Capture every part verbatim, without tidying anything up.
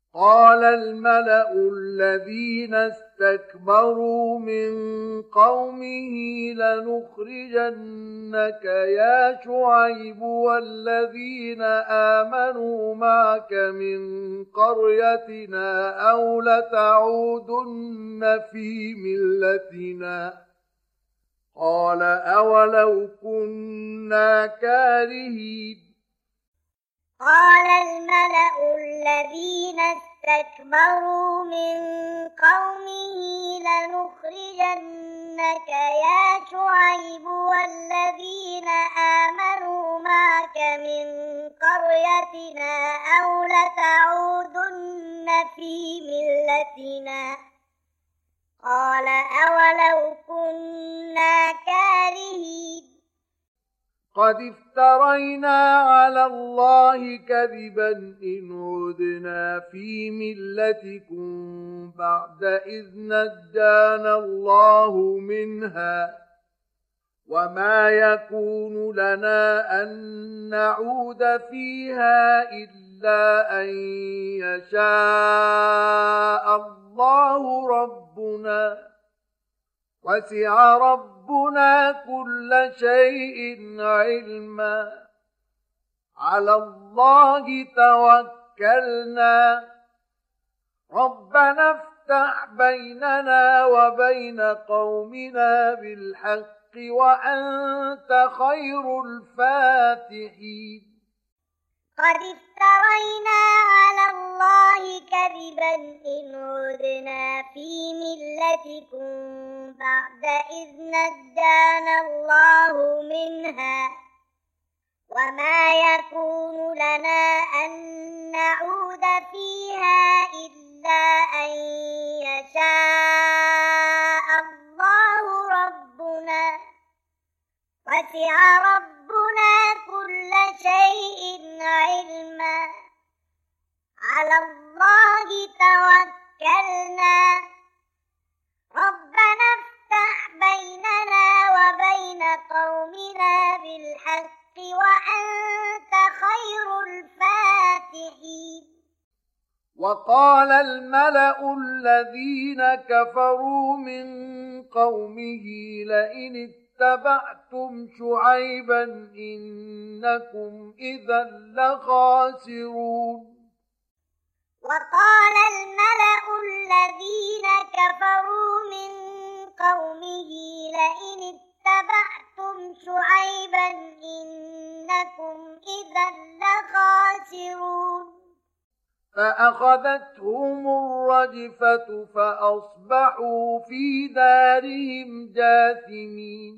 قال الملأ الذين استكبروا من قومه لنخرجنك يا شعيب والذين آمنوا معك من قريتنا أو لتعودن في ملتنا قال أولو كنا كارهين قال الملأ الذين استكبروا من قومه لنخرجنك يا شعيب والذين آمنوا معك من قريتنا أو لتعودن في ملتنا قال أولو كنا كارهين قد افترينا على الله كذبا إن عدنا في ملتكم بعد إذ نجانا الله منها وما يكون لنا أن نعود فيها إلا أن يشاء الله ربنا وسع ربنا كل شيء علما على الله توكلنا ربنا افتح بيننا وبين قومنا بالحق وأنت خير الفاتحين قد افترينا على الله كذبا إن عدنا في ملتكم بعد إذ نجانا الله منها وما يكون لنا أن نعود فيها إلا أن يشاء الله ربنا وسع ربنا كل شيء علما على الله توكلنا ربنا افتح بيننا وبين قومنا بالحق وأنت خير الفاتحين وقال الملأ الذين كفروا من قومه لئن اتبعتم شعيبا إنكم إذا لخاسرون وقال الملأ الذين كفروا من قومه لئن اتبعتم شعيبا إنكم إذا لخاسرون فأخذتهم الرجفة فأصبحوا في دارهم جاثمين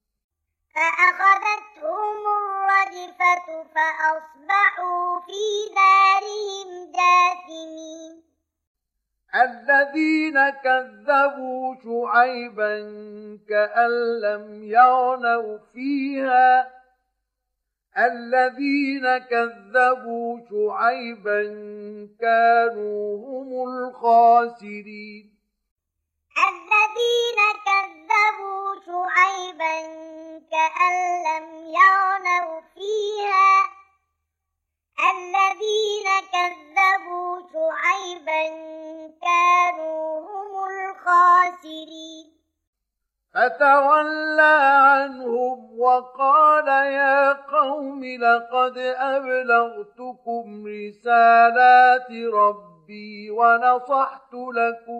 فأخذتهم الرجفة فأصبحوا في دارهم جاثمين الذين كذبوا شعيبا كأن لم يغنوا فيها الذين كذبوا شعيبا كانوا هم الخاسرين الذين كذبوا شعيبا كأن لم يغنوا فيها الذين كذبوا شعيبا كانوا هم الخاسرين فتولى عنهم وقال يا قوم لقد أبلغتكم رسالات ربي ونصحت لكم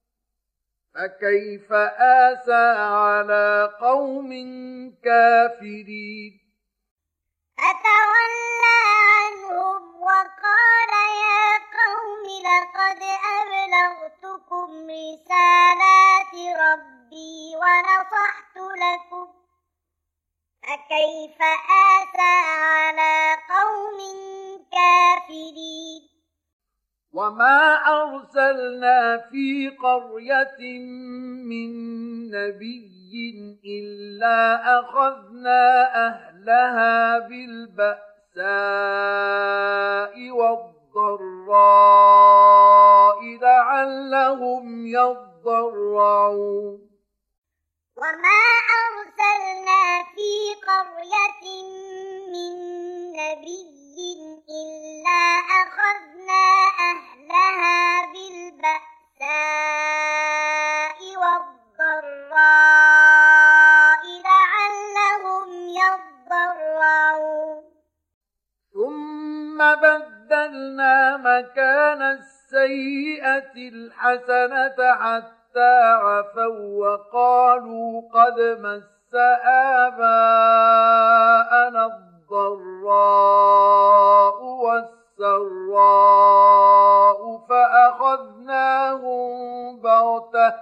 فكيف آسى على قوم كافرين فتولى عنهم وقال يا قوم لقد أبلغتكم رسالات ربي ونصحت لكم فكيف آسى على قوم كافرين وما أرسلنا في قرية من نبي إلا أخذنا أهلها بالبأساء والضراء لعلهم يضرعون وما أرسلنا في قرية من نبي إلا أخذنا أهلها مكان السيئة الحسنة حتى عفوا وقالوا قد مس آباءنا الضراء والسراء فأخذناهم بغتة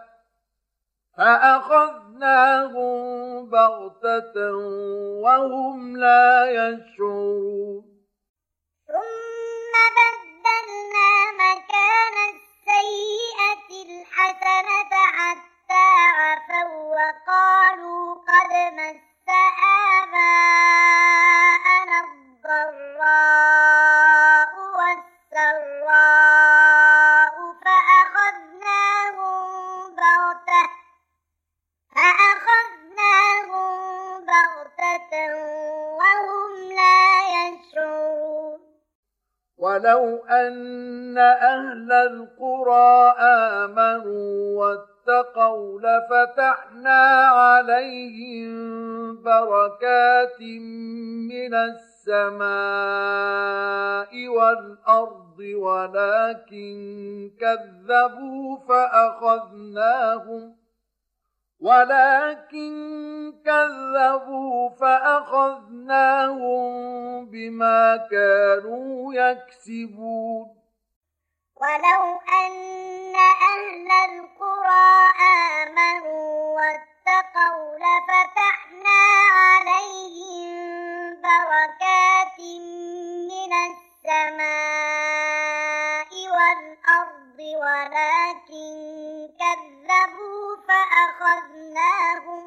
فأخذناهم بغتة وهم لا يشعرون ثم بدلنا مكان السيئة الحسنة حتى عفوا وقالوا قد مس آباءنا الضراء والسراء فأخذناهم بغتة فأخذناهم بغتة وهم لا يشعرون ولو أن أهل القرى آمنوا واتقوا لفتحنا عليهم بركات من السماء والأرض ولكن كذبوا فأخذناهم ولكن كذبوا فأخذناهم بما كانوا يكسبون ولو أن أهل القرى آمنوا واتقوا لفتحنا عليهم بركات من السماء والأرض ولكن كذبوا فأخذناهم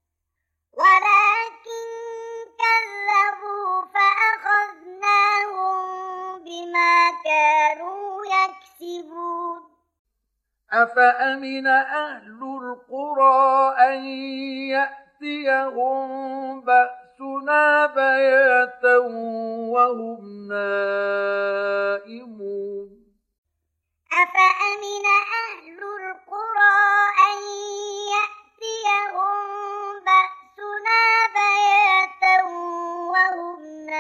ولكن كذبوا فأخذناهم بما كانوا يكسبون أفأمن أهل القرى أن يأتيهم بأسنا بياتا وهم نائمون أفأمن أهل القرى أن يأتيهم بأسنا بياتا وهم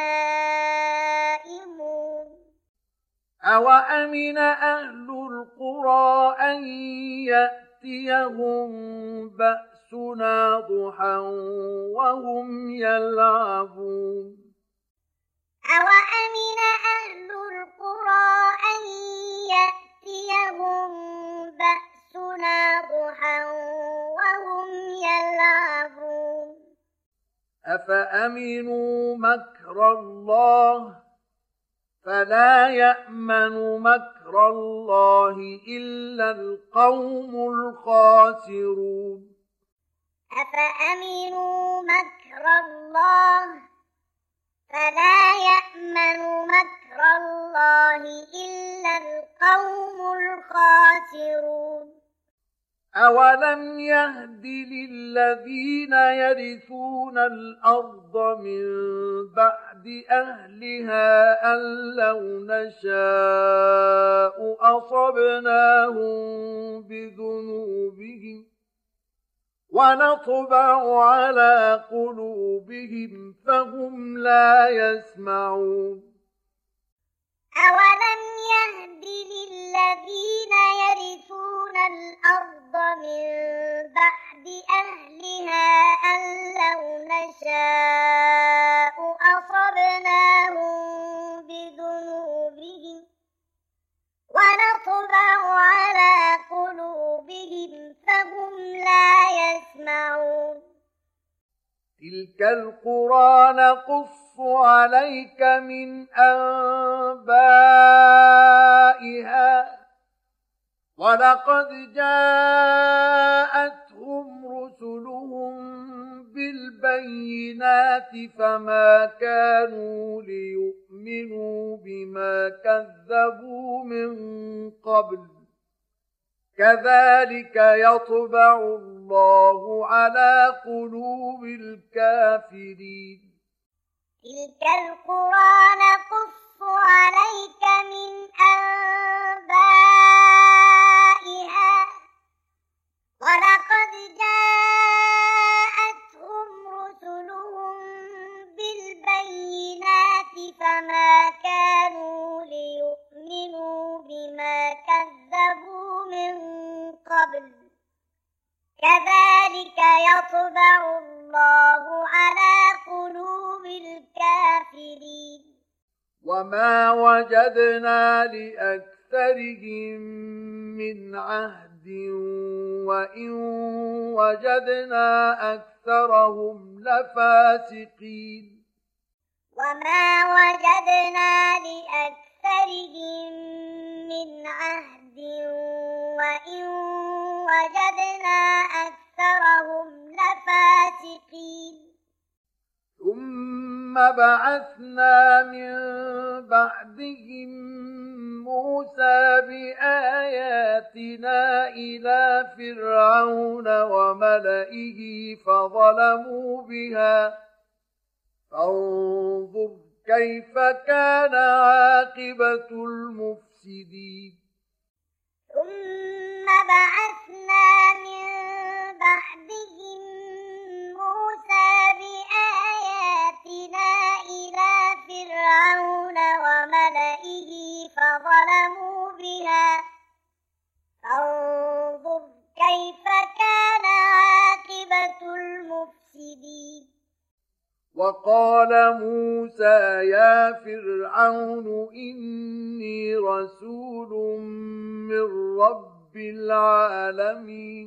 نائمون أوأمن أهل القرى أن يأتيهم بأسنا ضحى وهم يلعبون أوأمن أهل القرى أن يأتيهم بأسنا ضحى وهم يلعبون أفأمنوا مكر الله فلا يأمن مكر الله إلا القوم الخاسرون أفأمنوا مكر الله فلا يأمن مكر الله إلا القوم الخاسرون أولم يهد للذين يرثون الأرض من بعد أهلها أن لو نشاء أصبناهم بذنوبهم ونطبع على قلوبهم فهم لا يسمعون أولم يهد للذين يرثون الأرض من بعد أهلها أن لو نشاء أصبناهم بذنوبهم ونطبع على قلوبهم فهم لا يسمعون تلك القرى نقص عليك من أنبائها ولقد جاءتهم رسلهم بالبينات فما كانوا ليؤمنوا بما كذبوا من قبل كذلك يطبع الله على قلوب الكافرين تلك القرى نقص عليك من أنبائها ولقد جاءتهم رسلهم بالبينات فما كانوا ليؤمنوا قبل كذلك يطبع الله على قلوب الكافرين وما وجدنا لأكثرهم من عهد وإن وجدنا أكثرهم لفاسقين وما وجدنا لأكثرهم من عهد وإن وجدنا أكثرهم لفاسقين ثم بعثنا من بعدهم موسى بآياتنا إلى فرعون وملئه فظلموا بها فانظر كيف كان عاقبة المفسدين ثم بعثنا من بعدهم موسى بآياتنا إلى فرعون وملئه فظلموا بها فانظر كيف كان عاقبة المفسدين وقال موسى يا فرعون إني رسول من رب العالمين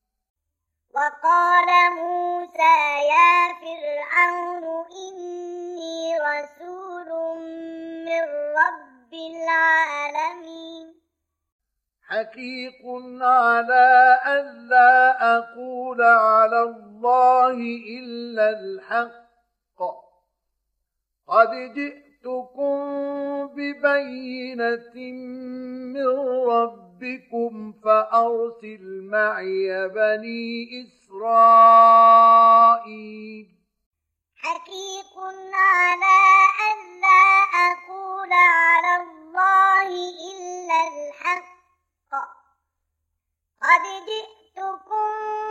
وقال موسى يا فرعون إني رسول من رب العالمين حقيق على ألا أقول على الله إلا الحق قد جئتكم ببينة من ربكم فأرسل معي بني إسرائيل حقيق على ألا أقول على الله إلا الحق قد جئتكم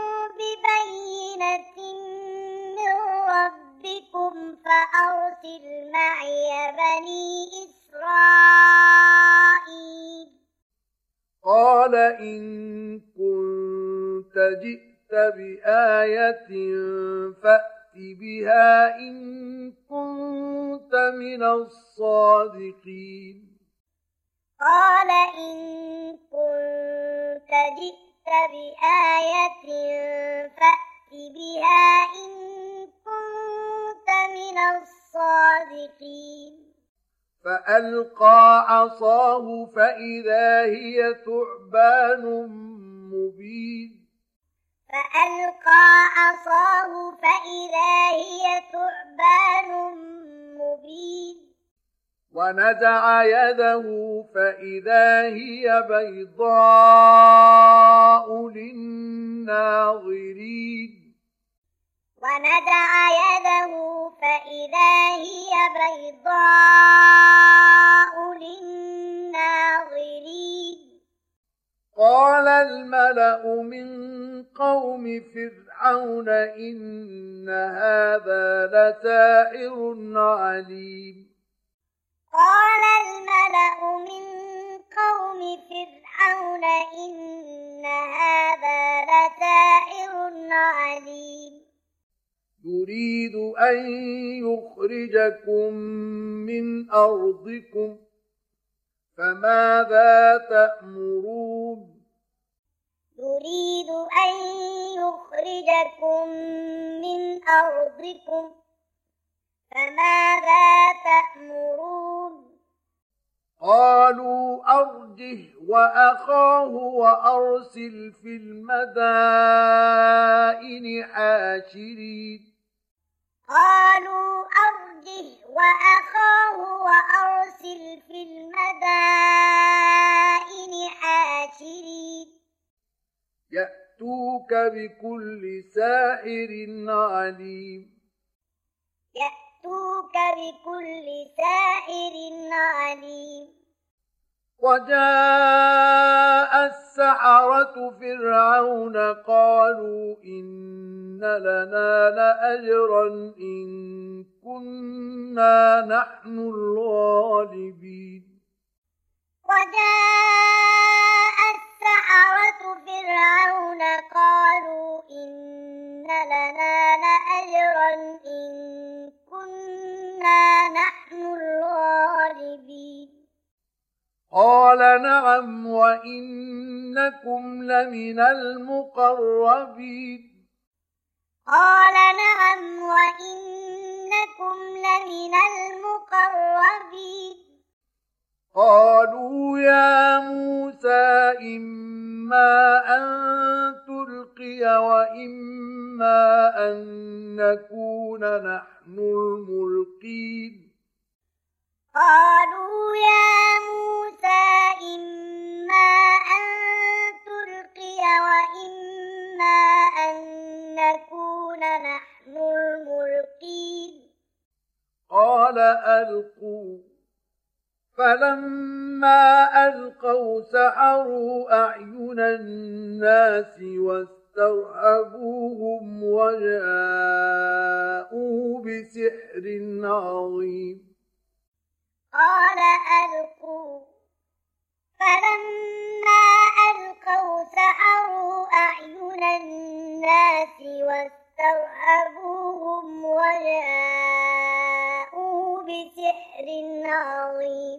ببينة من ربكم فأرسل معي بني إسرائيل قال إن كنت جئت بآية فأت بها إن كنت من الصادقين قال إن كنت جئت بآية فأت بها إن كنت من الصادقين فألقى عصاه فإذا هي ثعبان مبين فألقى عصاه فإذا هي ثعبان مبين ونزع يده فإذا هي بيضاء للناظرين ونزع يده فإذا هي بيضاء للناظرين قال الملأ من قوم فرعون إن هذا لساحر عليم قال الملأ من قوم فرعون إن هذا لساحر عليم يريد أن يخرجكم من أرضكم فماذا تأمرون يريد أن يخرجكم من أرضكم فماذا تأمرون قالوا أرجه وأخاه وأرسل في المدائن حاشرين قالوا أرجه وأخاه وأرسل في المدائن حاشرين يأتوك بكل ساحر عليم يأتوك بكل ساحر عليم وجاء السحرة فرعون قالوا إن لنا لأجرا إن كنا نحن الغالبين وجاء السحرة فرعون نعم وإنكم لمن المقربين قال نعم وإنكم لمن المقربين قالوا يا موسى إما أن تلقي وإما أن نكون نحن الملقين قالوا يا موسى إما أن تلقي وإما أن نكون نحن الملقين قال ألقوا فلما ألقوا سحروا أعين الناس واسترهبوهم وجاءوا بسحر عظيم قال ألقوا فلما ألقوا سحروا أعين الناس واسترهبوهم وجاءوا بسحر عظيم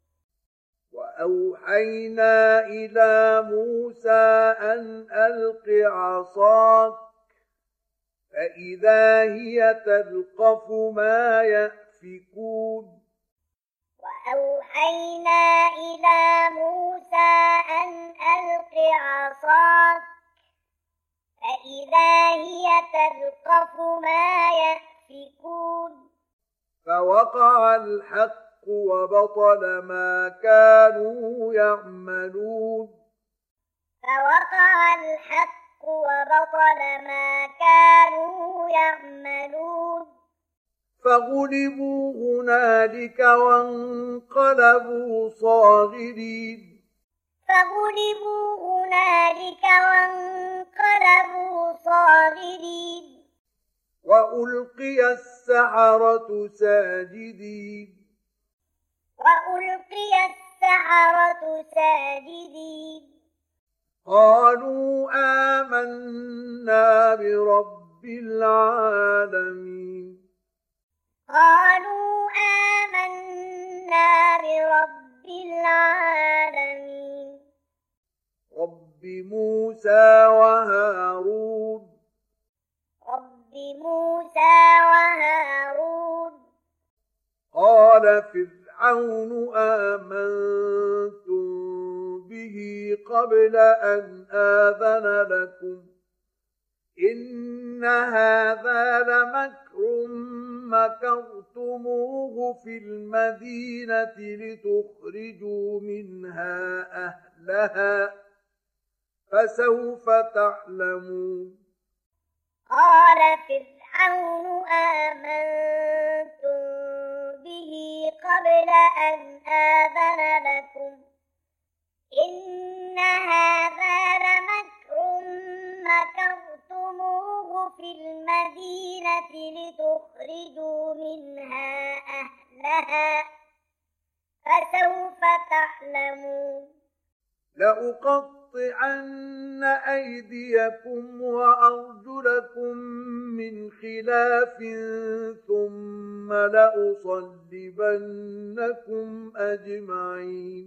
وأوحينا إلى موسى أن ألق عصاك فإذا هي تلقف ما يأفكون وأوحينا إلى موسى أن ألق عصاك فإذا هي تلقف ما يأفكون فوقع الحق وبطل ما كانوا يعملون فوقع الحق وبطل ما كانوا يعملون فغلبوا هنالك وانقلبوا صاغرين فغلبوا هنالك وانقلبوا صاغرين وألقي السحرة ساجدين وألقي السحرة ساجدين قالوا آمنا برب العالمين قالوا آمنا برب العالمين رب موسى وهارون رب موسى وهارون قال فرعون آمنتم به قبل أن آذن لكم إن هذا لمكر مكرتموه في المدينة لتخرجوا منها أهلها فسوف تعلمون قال فرعون آمنتم به قبل أن آذن لكم إن هذا لمكر مكرتموه في المدينة لتخرجوا منها أهلها فسوف تعلمون لأقطعن أيديكم وأرجلكم من خلاف ثم لأصلبنكم أجمعين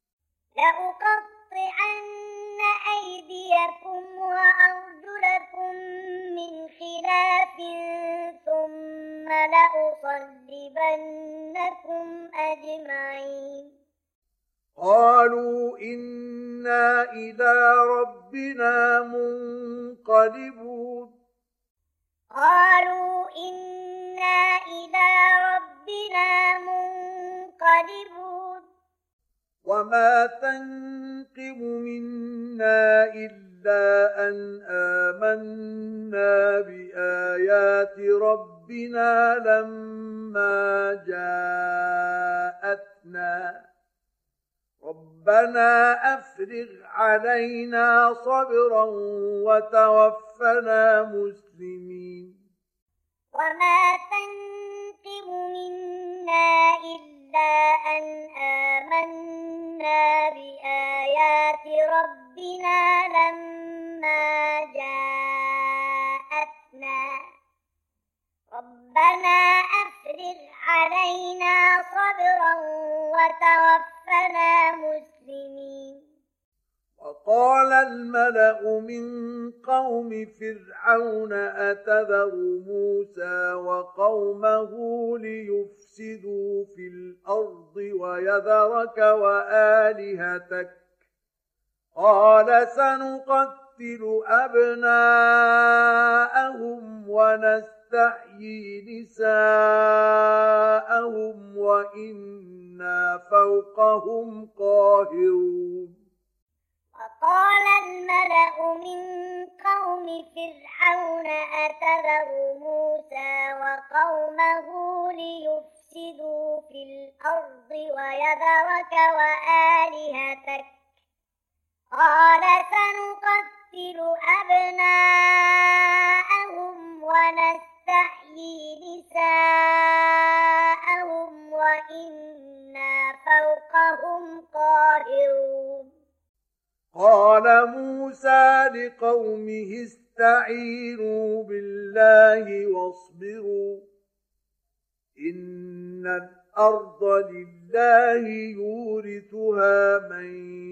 لأقطعن أيديكم وأرجلكم من خلاف ثم لأصلبنكم أجمعين قالوا إنا إلى ربنا منقلبون قالوا إنا إلى ربنا منقلبون وما تنقم منا إلا أن آمنا بآيات ربنا لما جاءتنا ربنا أفرغ علينا صبرا وتوفنا مسلمين وما تنقم منا إلا أن آمنا بآيات ربنا لما جاءتنا ربنا أفرغ علينا صبرا وتوفنا مسلمين مسلمين. وقال الملأ من قوم فرعون أتذر موسى وقومه ليفسدوا في الأرض ويذرك وآلهتك قال سنقتل أبناءهم ونستحيي نساءهم وإنا فوقهم قاهرون. وقال الملأ من قوم فرعون أتذر موسى وقومه ليفسدوا في الأرض ويذرك وآلهتك قال سنقتل أبناءهم ونستحيي نساءهم وإنا فوقهم قاهرون. قال موسى لقومه استعينوا بالله واصبروا إن الأرض لله يورثها من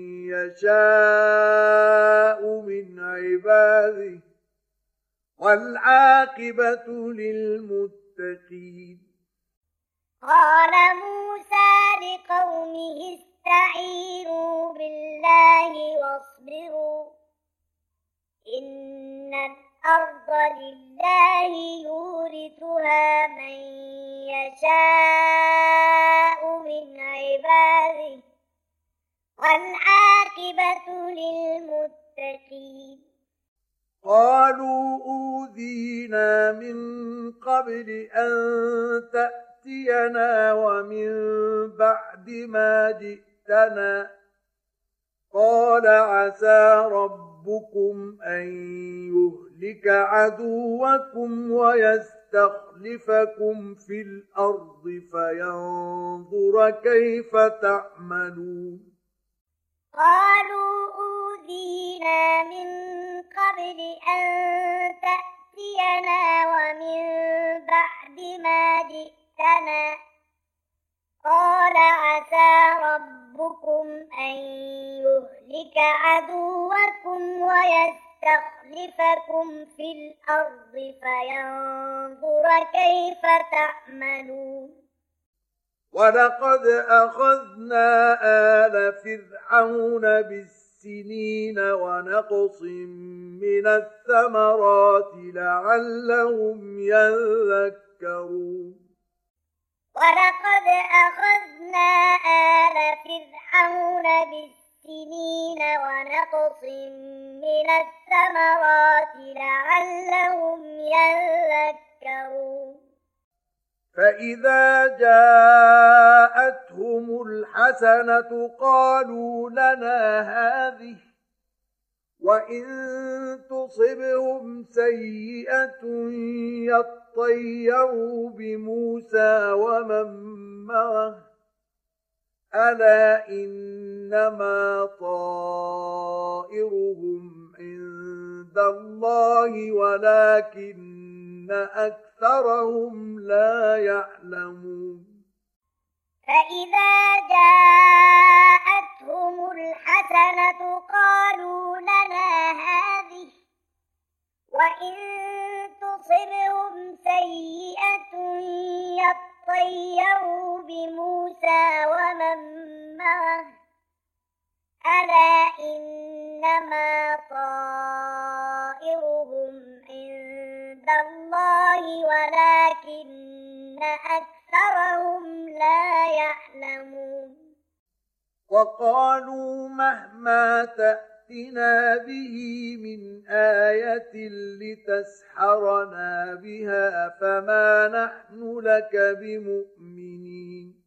يشاء من عباده والعاقبة للمتقين. قال موسى لقومه استعينوا بالله واصبروا إن الأرض لله يورثها من يشاء من عباده والعاقبة للمتقين. قالوا أوذينا من قبل أن تأتينا ومن بعد ما جئتنا قال عسى ربكم أن يهلك عدوكم ويستخلفكم في الأرض فينظر كيف تعملون. قالوا أوذينا من قبل أن تأتينا ومن بعد ما جئتنا قال عسى ربكم أن يهلك عدوكم ويستخلفكم في الأرض فينظر كيف تعملون. ولقد أخذنا آل فرعون بالسنين ونقص من الثمرات لعلهم يذكرون. ولقد أخذنا آل فرعون بالسنين ونقص من الثمرات لعلهم يذكرون. فإذا جاءتهم الحسنة قالوا لنا هذه وإن تصبهم سيئة يطيروا بموسى ومن معه ألا إنما طائرهم عند الله ولكن أكثرهم لا يعلمون. فإذا جاءتهم الحسنة قالوا لنا هذه وإن تصبهم سيئة يطيروا بموسى ومن معه ألا إنما طائرهم عند الله ولكن أكثرهم لا يعلمون. وقالوا مهما تأتنا به من آية لتسحرنا بها فما نحن لك بمؤمنين.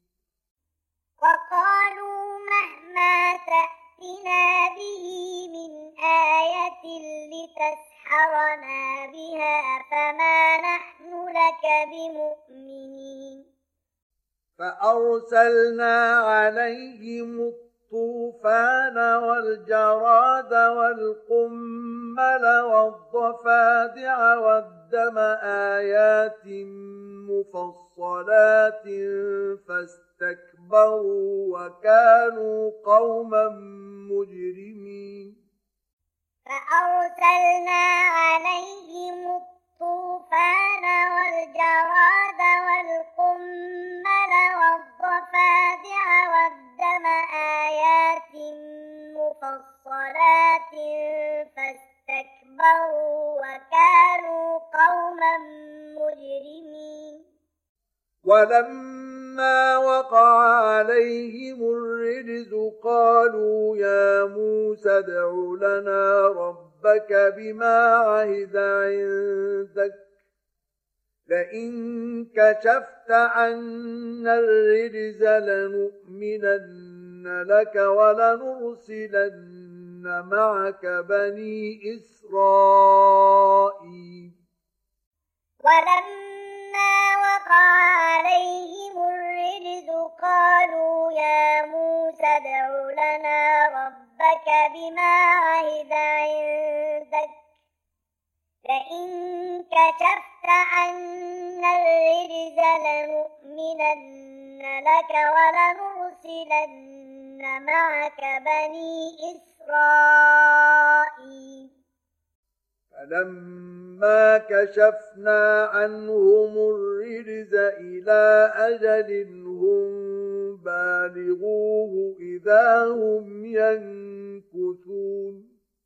وقالوا مهما تأتنا به من آية لتسحرنا بها فما نحن لك بمؤمنين. فأرسلنا عليهم الطوفان والجراد والقمل والضفادع والدم آيات مفصلات فاستكبروا وكانوا قوما مجرمين فأرسلنا عليهم الطوفان والجراد والقمل والضفادع والدم آيات مفصلات فاستكبروا وكانوا قوما مجرمين ولما وقع عليهم الرجز قالوا يا موسى ادع لنا ربك بما عهد عندك لئن كشفت عنا الرجز لنؤمنن لك ولنرسلن معك بني إسرائيل ولما وقع عليهم الرجز قالوا يا موسى ادع لنا ربك بما عهد عندك لئن كشفت عنا الرجز لنؤمنن لك ولنرسلن معك بني إسرائيل فلما كشفنا عنهم الرجز إلى أجل هم بالغوه إذا هم ينكثون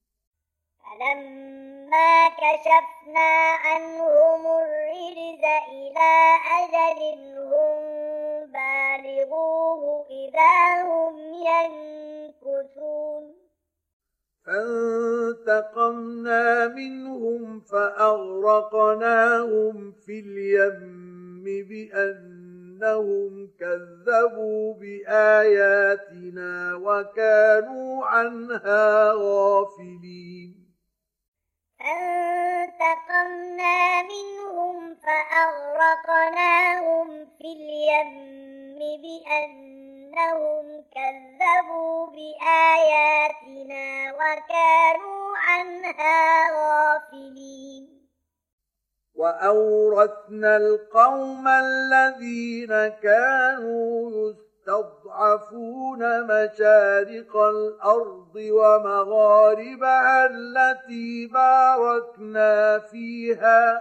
فلما كشفنا عنهم الرجز إلى أجل هم بالغوه إذا هم ينكثون فانتقمنا منهم فأغرقناهم في اليم بأنهم كذبوا بآياتنا وكانوا عنها غافلين فانتقمنا منهم فأغرقناهم في اليم بأنهم كذبوا بآياتنا وكانوا عنها غافلين وأورثنا القوم الذين كانوا يستضعفون مشارق الأرض ومغاربها التي باركنا فيها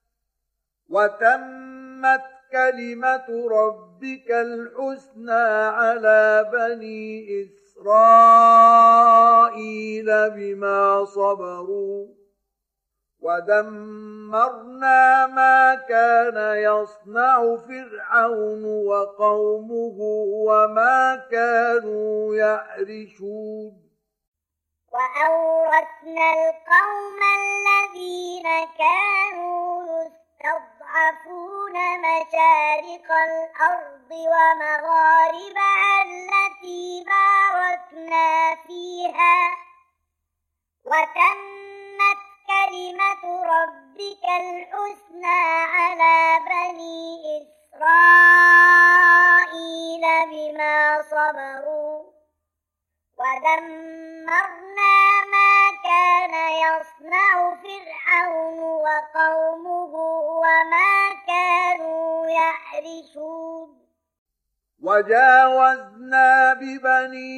وتمت كلمة ربك الحسنى على بني إسرائيل بما صبروا ودمرنا ما كان يصنع فرعون وقومه وما كانوا يعرشون وأورثنا القوم الذين كانوا يستضعفون مشارق الأرض ومغاربها التي باركنا فيها وتمت كلمة ربك الحسنى على بني إسرائيل بما صبروا ودمرنا ما كان يصنع فرعون وقومه وما كانوا يعرشون وجاوزنا ببني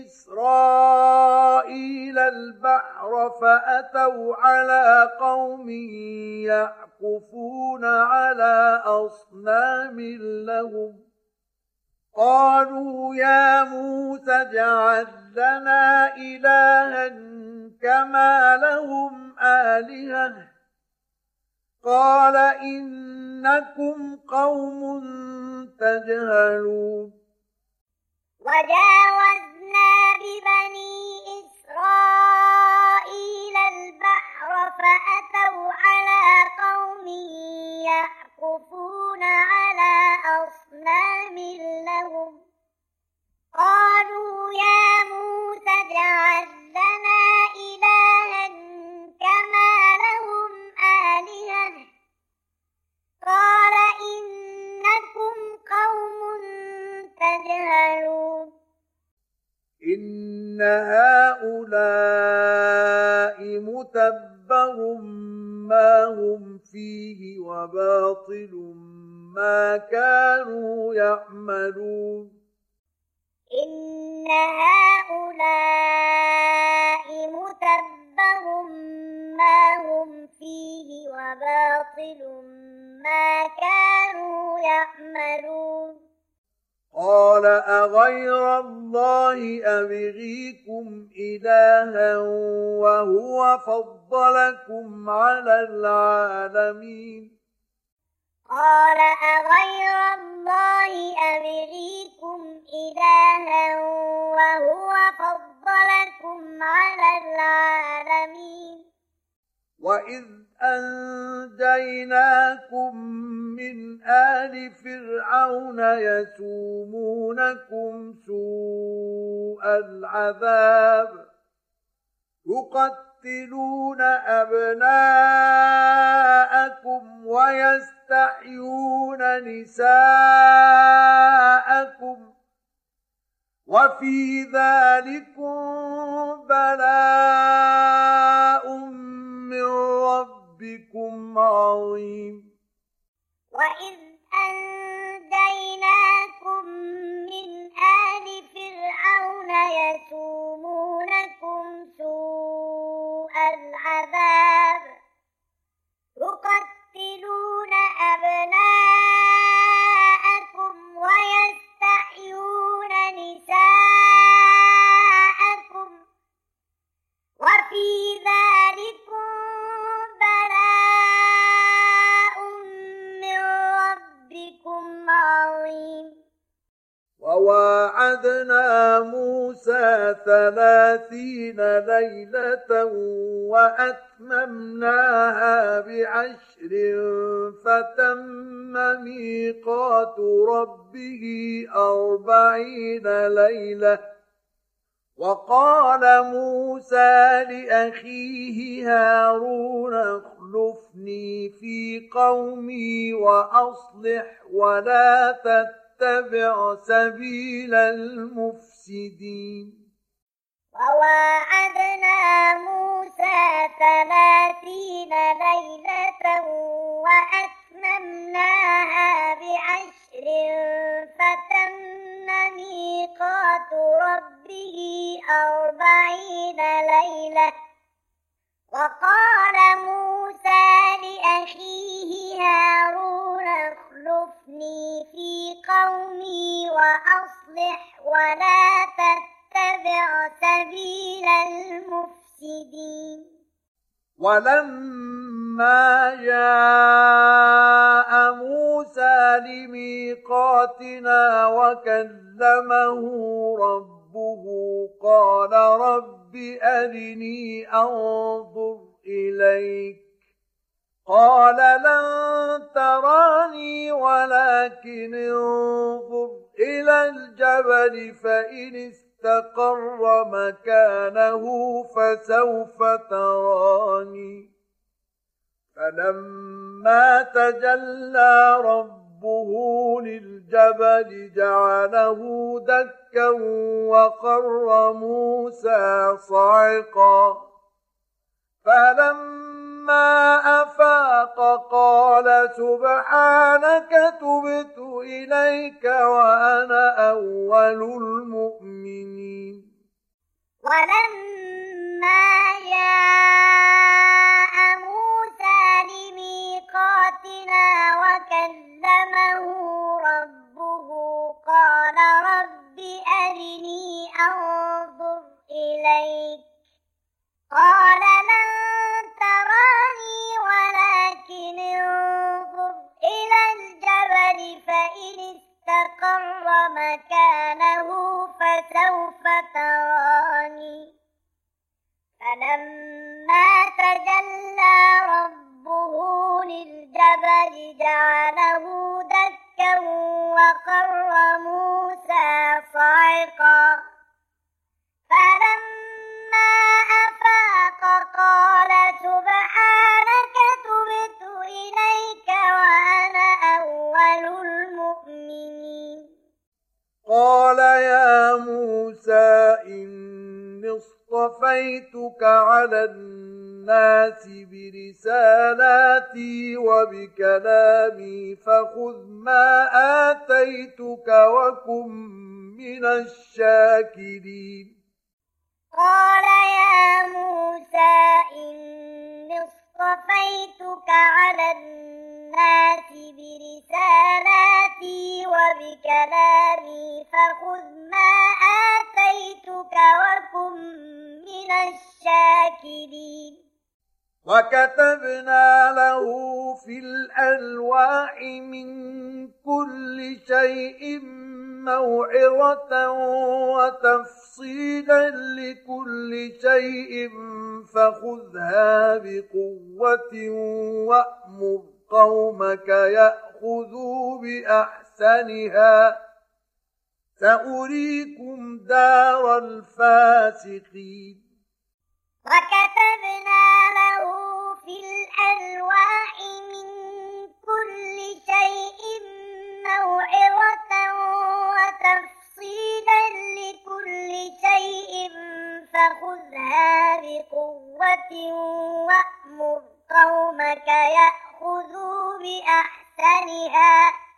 إسرائيل البحر فأتوا على قوم يعكفون على أصنام لهم قالوا يا موسى اجعل لنا إلها كما لهم آلهة قال إنكم قوم تجهلون وجاوزنا ببني إسرائيل البحر فأتوا على قوم يعكفون على أصنام لهم قالوا يا موسى اجعل لنا إلها كما لهم آلهة قال إنكم قوم تجهلون هؤلاء متبر ما هم فيه وباطل ما كانوا يعملون إن هؤلاء متبر ما هم فيه وباطل ما كانوا يعملون قال أغير الله أبغيكم إلها وهو فضلكم على العالمين قال أغير الله أبغيكم إلها وهو فضلكم على العالمين وإذ أنجيناكم من آل فرعون يسومونكم سوء العذاب يقتلون أبناءكم ويستحيون نساءكم وفي ذلكم بلاء من ربكم عظيم وإذ أنجيناكم من آل فرعون يسومونكم سوء العذاب يقتلون أبناءكم ويستحيون نساءكم وفي ذلكم بلاء من ربكم عظيم وواعدنا موسى ثلاثين ليلة وأتممناها بعشر فتم ميقات ربه أربعين ليلة وقال موسى لأخيه هارون اخلفني في قومي وأصلح ولا تتبع سبيل المفسدين وواعدنا موسى ثلاثين ليلة وأتممناها بعشر فتم ميقات ربه أربعين ليلة وقال موسى لأخيه هارون اخلفني في قومي وأصلح ولا تتبع سبيل المفسدين ولما جاء موسى لميقاتنا وكلمه ربه قال رب أرني أنظر إليك قال لن تراني ولكن انظر إلى الجبل فإن استقر مكانه فسوف تراني فلما تجلى ربه للجبل جعله دكا وخر موسى صعقا فلما أفاق قال سبحانك تبت إليك وأنا أول المؤمنين ولما جاء موسى لميقاتنا وكلمه ربه قال رب أرني أنظر إليك قال لن تراني ولكن انظر إلى الجبل فإن استقر مكانه فسوف تراني فلما تجلى ربه للجبل جعله دكا وخر موسى صعقا فلما أفاق قال سبحانك تبت إليك وأنا أول المؤمنين قال يا موسى إني اصطفيتك اصطفيتك على الناس برسالاتي وبكلامي فخذ ما آتيتك وكن من الشاكرين. قال يا موسى إني اصطفيتك على الناس برسالاتي وبكلامي فخذ ما آتيتك وكن من الشاكرين. وكتبنا له في الألواح من كل شيء موعظة وتفصيلا لكل شيء فخذها بقوة وأمر قومك يأخذوا بأحسنها سأريكم دار الفاسقين. وكتبنا له في الألواح من كل شيء موعظة وتفصيلا لكل شيء فخذها بقوة وأمر قومك يأخذوا بأحسنها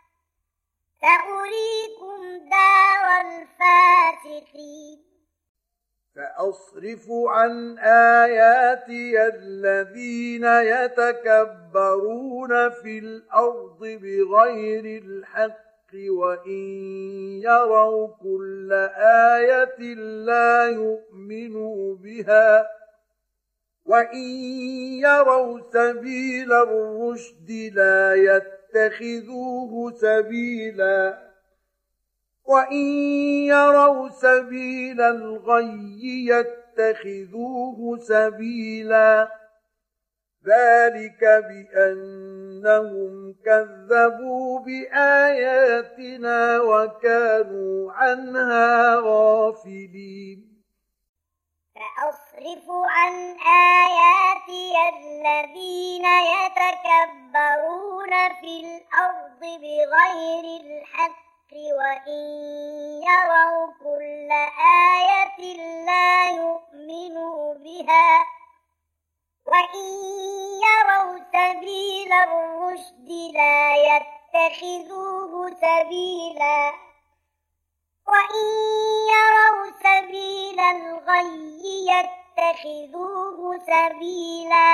سأريكم دار الفاسقين. سأصرف عن آياتي الذين يتكبرون في الأرض بغير الحق وإن يروا كل آية لا يؤمنوا بها وإن يروا سبيل الرشد لا يتخذوه سبيلا وإن يروا سبيل الغي يتخذوه سبيلا ذلك بأنهم كذبوا بآياتنا وكانوا عنها غافلين. سأصرف عن آياتي الذين يتكبرون في الأرض بغير الحق وإن يروا كل آية لا يؤمنوا بها وإن يروا سبيل الرشد لا يتخذوه سبيلا وإن يروا سبيل الغي يتخذوه سبيلا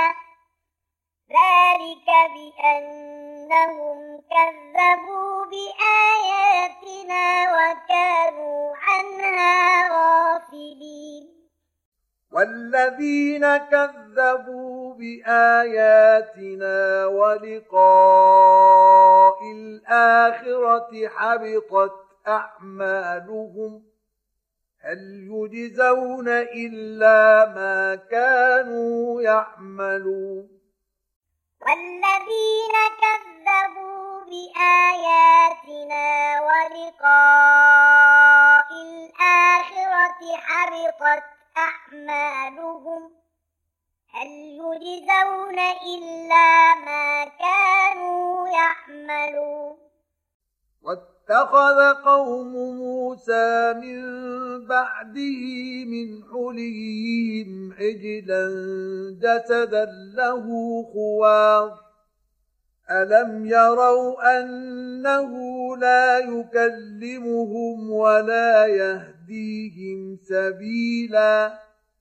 ذلك بأنهم كذبوا بآياتنا وكانوا عنها غافلين. والذين كذبوا بآياتنا ولقاء الآخرة حبطت أعمالهم هل يجزون إلا ما كانوا يعملون. والذين كذبوا بآياتنا ولقاء الآخرة حبطت أعمالهم هل يجزون إلا ما كانوا يعملون. واتخذ قوم موسى من بعده من حليهم عجلا جسدا له خوار ألم يروا أنه لا يكلمهم ولا يهديهم سبيلا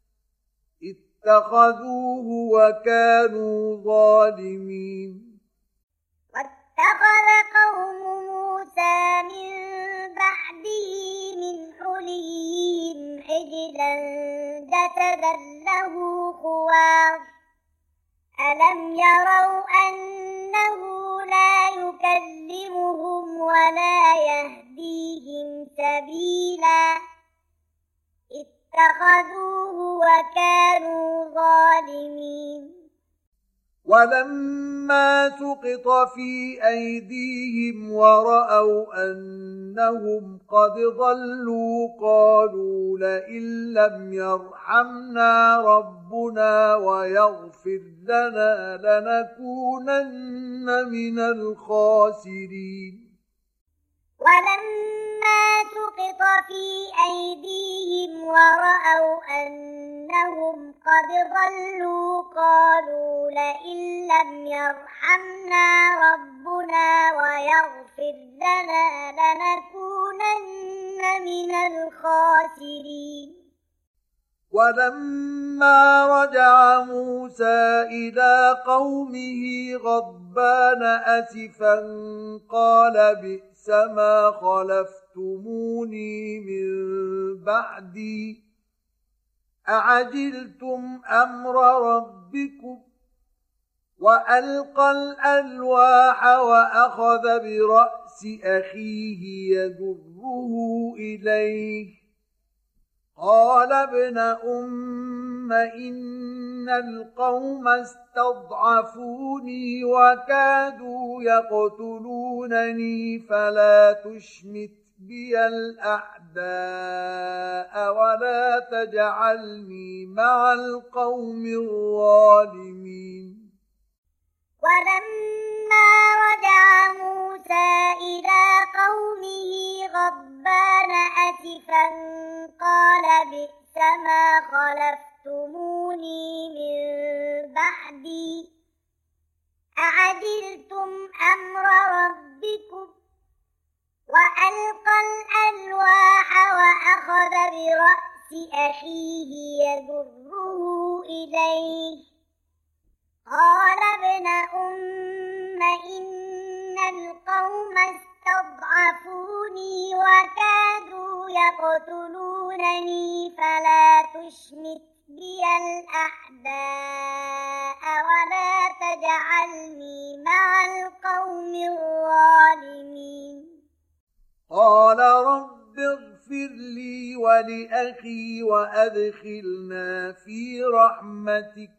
اتخذوه وكانوا ظالمين. واتخذ قوم موسى من بعده من حليهم عجلا جسدا له خوار ألم يروا أنه لا يكلمهم ولا يهديهم سبيلا اتخذوه وكانوا ظالمين. ولما سقط في أيديهم ورأوا أنهم قد ضلوا قالوا لئن لم يرحمنا ربنا ويغفر لنا لنكونن من الخاسرين. ولما سقط في أيديهم ورأوا أنهم قد ضلوا قالوا لئن لم يرحمنا ربنا ويغفر لنا لنكونن من الخاسرين. ولما رجع موسى إلى قومه غضبان أسفا قال بئس ما خلفتموني من بعدي أعجلتم أمر ربكم وألقى الألواح وأخذ برأس أخيه يجره إليه قال ابن أم إن القوم استضعفوني وكادوا يقتلونني فلا تشمت بي الأعداء ولا تجعلني مع القوم الظالمين. ولما رجع موسى إلى قومه غضبان أسفا قال بئس ما خلفتموني من بعدي أعجلتم أمر ربكم وألقى الألواح وأخذ برأس أخيه يجره إليه قال ابن أم إن القوم استضعفوني وكادوا يقتلونني فلا تشمت بي الأعداء ولا تجعلني مع القوم الظالمين. قال رب اغفر لي ولأخي وأدخلنا في رحمتك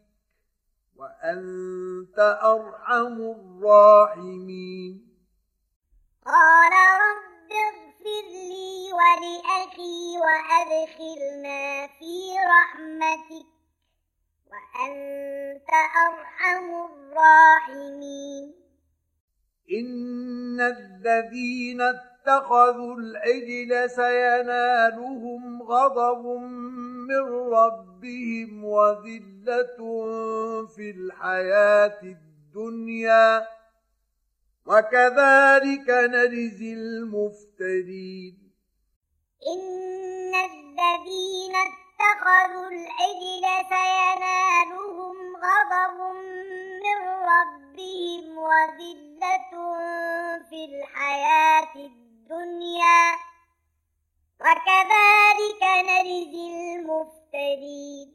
وأنت أرحم الراحمين. قال رب اغفر لي ولأخي وأدخلنا في رحمتك وأنت أرحم الراحمين. إن الذين اتخذوا العجل سينالهم غضب من ربهم وذلة في الحياة الدنيا وكذلك نجزي المفترين. إن الذين اتخذوا العجل سينالهم غضب من ربهم وذلة في الحياة الدنيا وكذلك نجزي المفترين.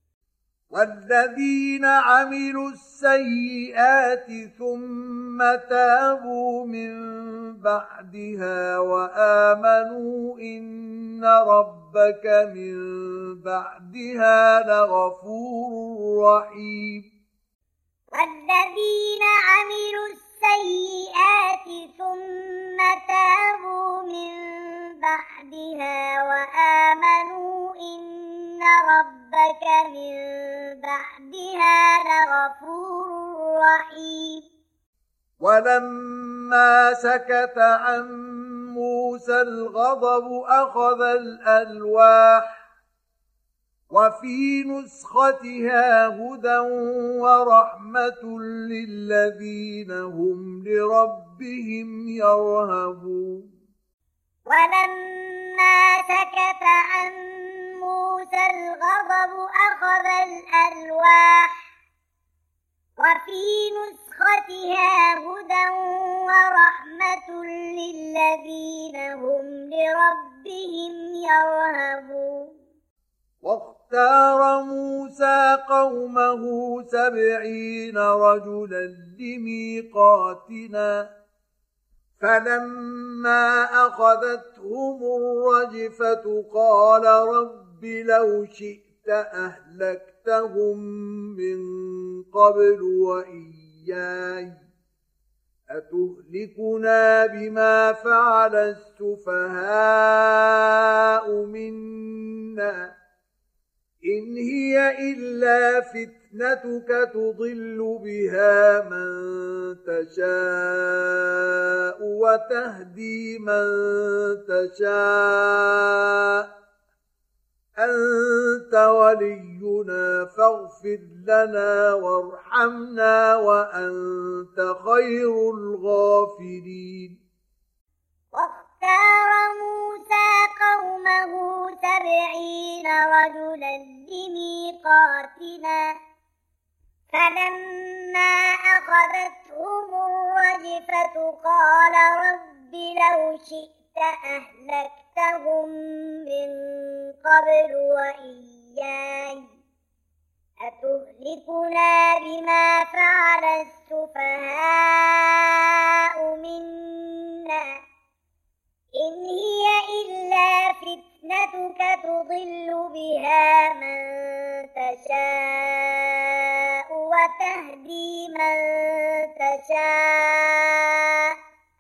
والذين عملوا السيئات ثم تابوا من بعدها وآمنوا إن ربك من بعدها لغفور رحيم. والذين عملوا السيئات ثم تابوا من بعدها وآمنوا إن ربك من بعدها لغفور رحيم. ولما سكت عن موسى الغضب أخذ الألواح وفي نسختها هدى ورحمة للذين هم لربهم يرهبون. ولما سكت عن موسى الغضب أخذ الألواح وفي نسختها هدى ورحمة للذين هم لربهم يرهبون. واختار موسى قومه سبعين رجلا لميقاتنا فلما أخذتهم الرجفة قال رب لو شئت أهلكتهم من قبل وإياي أتهلكنا بما فعل السفهاء منا إن هي إلا فتنتك تضل بها من تشاء وتهدي من تشاء أنت ولينا فاغفر لنا وارحمنا وأنت خير الغافرين. واختار موسى قومه سبعين رجلا لميقاتنا فلما أخذتهم الرجفة قال رب لو شئت أهلكتهم من قبل وإياي أتهلكنا بما فعل السفهاء منا إن هي إلا فتنتك تضل بها من تشاء وتهدي من تشاء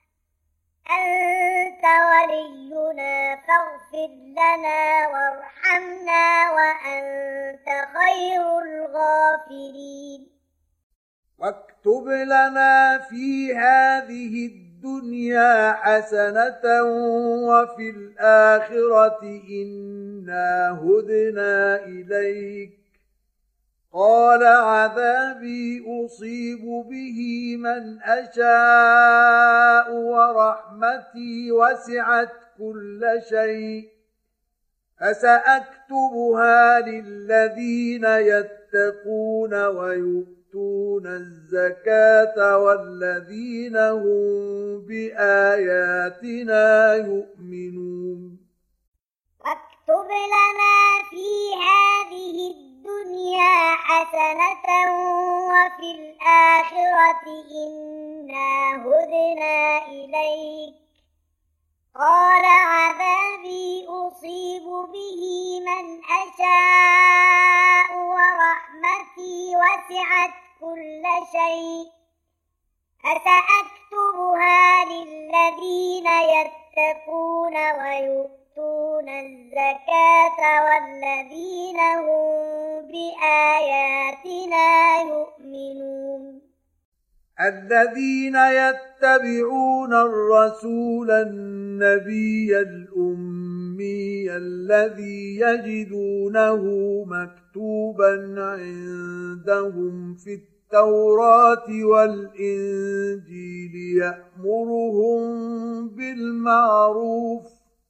أنت ولينا فاغفر لنا وارحمنا وأنت خير الغافرين. واكتب لنا في هذه الدنيا حسنة وفي الآخرة إنا هدنا إليك قال عذابي أصيب به من أشاء ورحمتي وسعت كل شيء فسأكتبها للذين يتقون ويؤتون الزكاة والذين هم بآياتنا يؤمنون. واكتب لنا في هذه الدنيا حسنة وفي الآخرة إنا هدنا إليك قال عذابي أصيب به من أشاء ورحمتي وسعت كل شيء فسأكتبها للذين يتقون ويؤتون الزكاة والذين هم بآياتنا يؤمنون. الذين يتبعون الرسول النبي الأمي الذي يجدونه مكتوبا عندهم في التوراة والإنجيل يأمرهم بالمعروف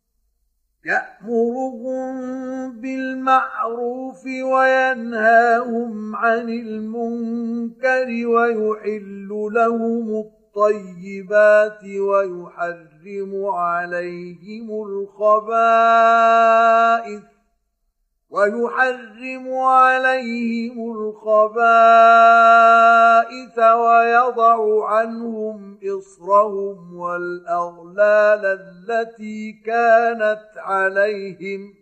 يأمرهم بالمعروف وينهاهم عن المنكر ويحل لهم الطيبات ويحرم عليهم الخبائث ويحرم عليهم الخبائث ويضع عنهم إصرهم والأغلال التي كانت عليهم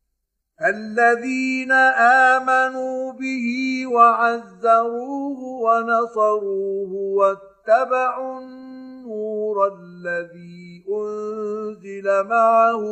الذين آمنوا به وعزروه ونصروه واتبعوا النور الذي أنزل معه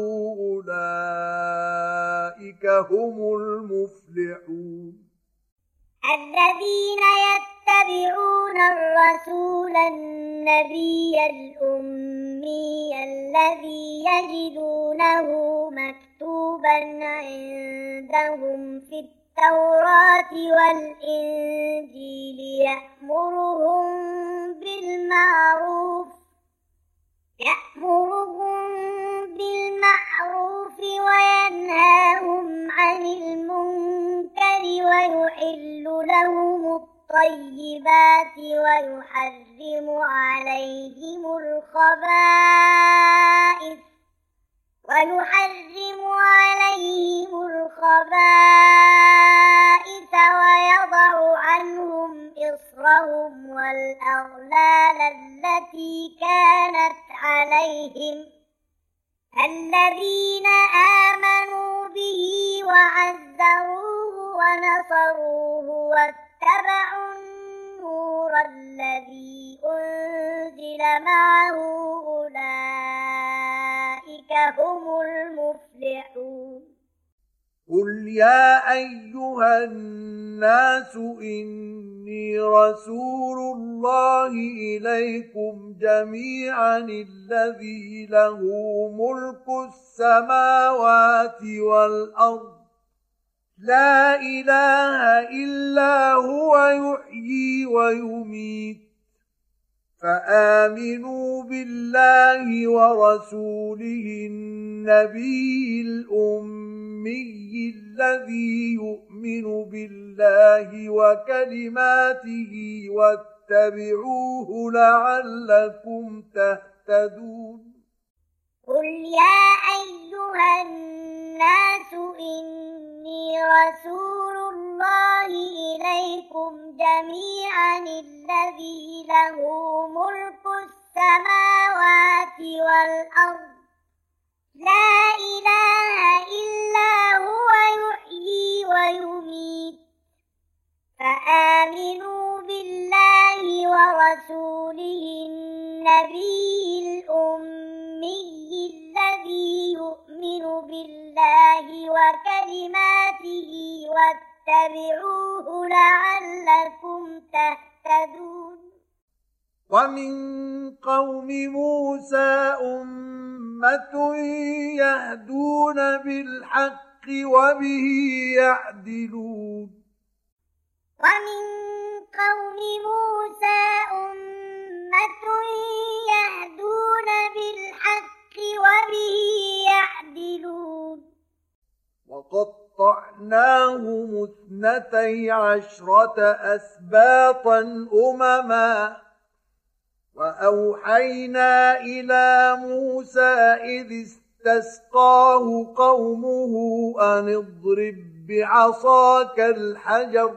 أولئك هم المفلحون. الذين يتبعون الرسول النبي الأمي الذي يجدونه مكتوبا عندهم في التوراة والإنجيل يأمرهم بالمعروف يأمرهم بالمعروف وينهاهم عن المنكر ويحل لهم الطيبات ويحرم عليهم الخبائث ويحرم عليهم الخبائث ويضع عنهم إصرهم والأغلال التي كانت عليهم الذين آمنوا به وعزروه ونصروه واتبعوا النور الذي أنزل معه أولئك هم المفلحون. قل يا أيها الناس إني رسول الله إليكم جميعا الذي له ملك السماوات والأرض لا إله إلا هو يحيي ويميت فآمنوا بالله ورسوله النبي الأمي الذي يؤمن بالله وكلماته واتبعوه لعلكم تهتدون قل يا أيها الناس إني رسول الله إليكم جميعا الذي له ملك السماوات والأرض لا إله إلا هو يحيي ويميت فآمنوا بالله ورسوله النبي الأمي الذي يؤمن بالله وكلماته واتبعوه لعلكم تهتدون ومن قوم موسى أمة يهدون بالحق وبه يعدلون ومن قوم موسى أمة يهدون بالحق وبه يعدلون وقطعناهم اثنتي عشرة أسباطا أمما وأوحينا إلى موسى إذ استسقاه قومه أن اضرب بعصاك الحجر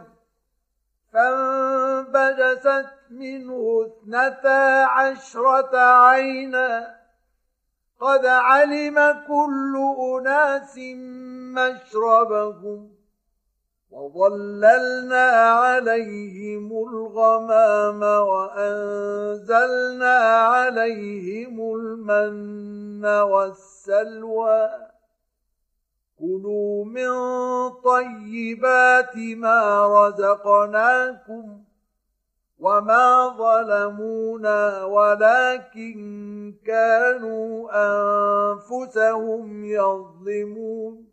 فانبجست منه اثنتا عشرة عينا قد علم كل أناس مشربهم وظللنا عليهم الغمام وأنزلنا عليهم المن والسلوى كلوا من طيبات ما رزقناكم وما ظلمونا ولكن كانوا أنفسهم يظلمون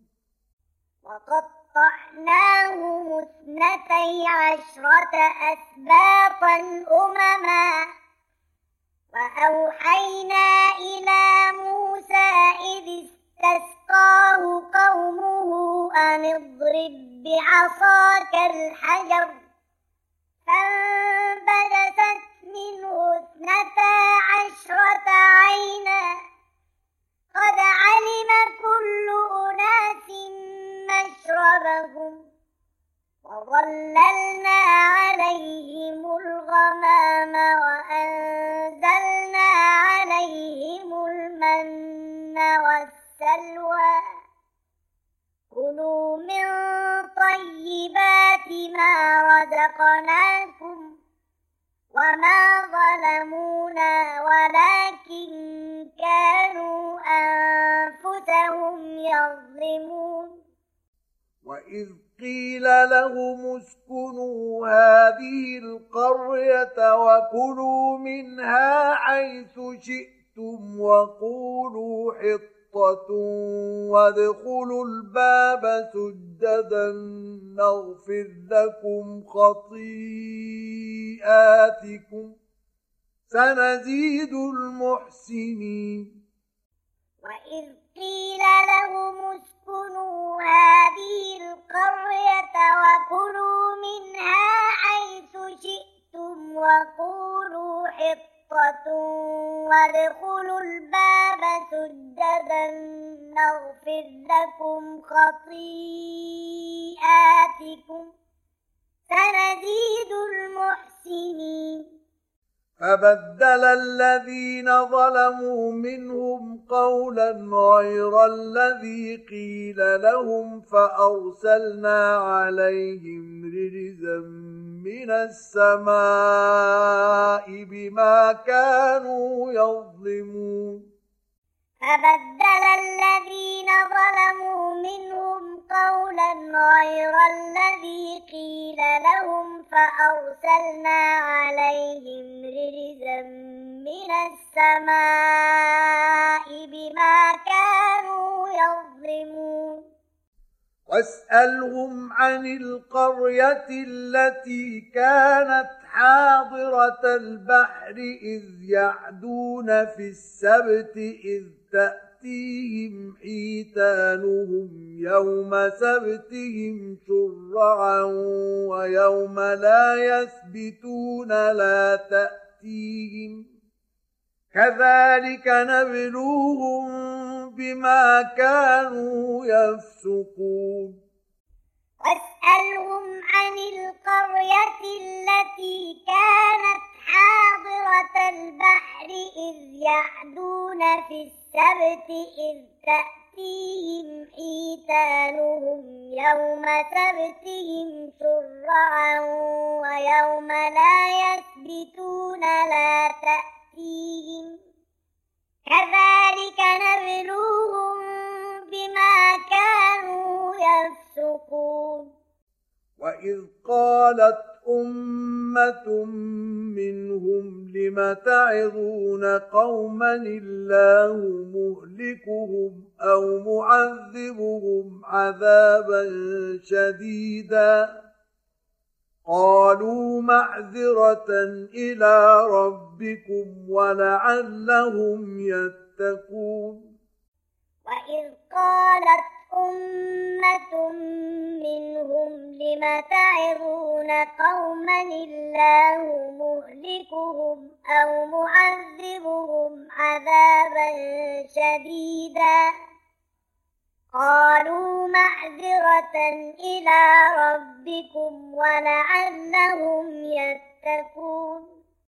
وقطعناهم اثنتي عشرة أسباطا أمما وأوحينا إلى موسى إذ استسقاه قومه أن اضرب بعصاك الحجر فانبجست منه اثنتا عشرة عينا قد علم كل أناس مشربهم وظللنا عليهم الغمام وأنزلنا عليهم المن والسلوى كلوا من طيبات ما رزقناكم وما ظلمونا ولكن كانوا أنفسهم يظلمون وإذ قيل لهم اسكنوا هذه القرية وكلوا منها حيث شئتم وقولوا حطة وادخلوا الباب سجدا نغفر لكم خطيئاتكم سنزيد المحسنين وإذ قيل لهم اسكنوا هذه القرية وكلوا منها حيث شئتم وقولوا حطة وادخلوا الباب سجدا نغفر لكم خطيئاتكم سنزيد المحسنين فبدل الذين ظلموا منهم قولا غير الذي قيل لهم فأرسلنا عليهم رجزا من السماء بما كانوا يظلمون فبدل الذين ظلموا منهم قولا غير الذي قيل لهم فأرسلنا عليهم رجزا من السماء بما كانوا يظلمون واسألهم عن القرية التي كانت حاضرة البحر إذ يعدون في السبت إذ تأتيهم حيتانهم يوم سبتهم شرعا ويوم لا يسبتون لا تأتيهم كذلك نبلوهم بما كانوا يفسقون واسألهم عن القرية التي كانت حاضرة البحر إذ يعدون في السبت إذ تأتيهم حيتانهم يوم سبتهم شرعا ويوم لا يسبتون لا تأتيهم كذلك نبلوهم بما كانوا يفسقون وإذ قالت أمة منهم لم تعظون قوما الله مهلكهم أو معذبهم عذابا شديدا قالوا معذرة إلى ربكم ولعلهم يتقون وإذ قالت أمة منهم لم تعظون قوما الله مهلكهم أو معذبهم عذابا شديدا قالوا معذرة إلى ربكم ولعلهم يتقون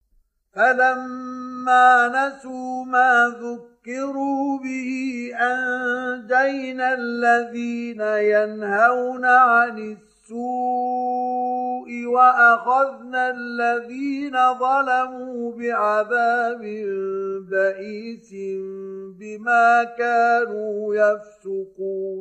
فلما نسوا ما ذكروا به أنجينا الذين ينهون عن السوء وأخذنا الذين ظلموا بعذاب بئيس بما كانوا يفسقون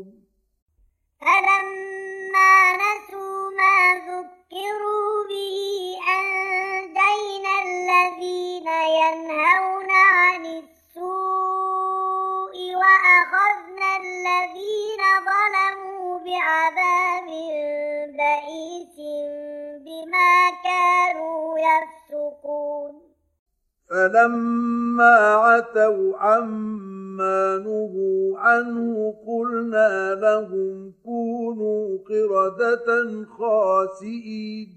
فلما نسوا ما ذكروا به أنجينا الذين ينهون عن السوء وأخذنا الذين ظلموا بعذاب بئيس بما كانوا يفسقون فلما عتوا عما نهوا عنه قلنا لهم كونوا قردة خاسئين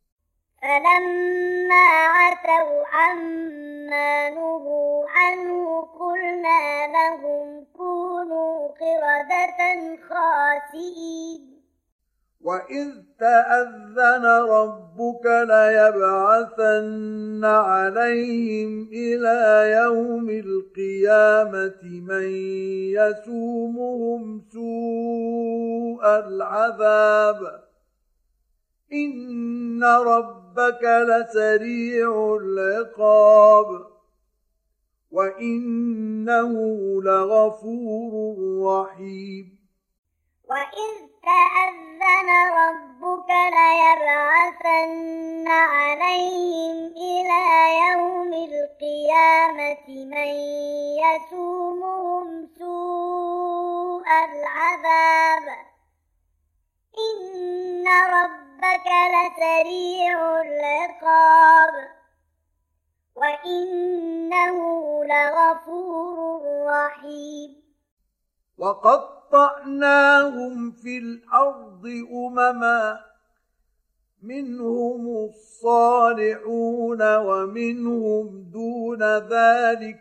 فلما عتوا عما نهوا عنه قلنا لهم كونوا قردة خاسئين وإذ تأذن ربك ليبعثن عليهم إلى يوم القيامة من يسومهم سوء العذاب إن ربك لسريع العقاب وإنه لغفور رحيم وإذ تأذن ربك ليبعثن عليهم إلى يوم القيامة من يسومهم سوء العذاب إن ربك لسريع العقاب وإنه لغفور رحيم وقطعناهم في الأرض أمما منهم الصالحون ومنهم دون ذلك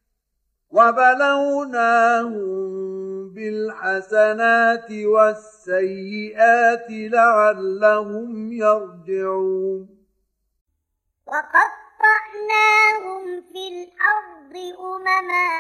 وبلوناهم بالحسنات والسيئات لعلهم يرجعون وقطعناهم في الأرض أمما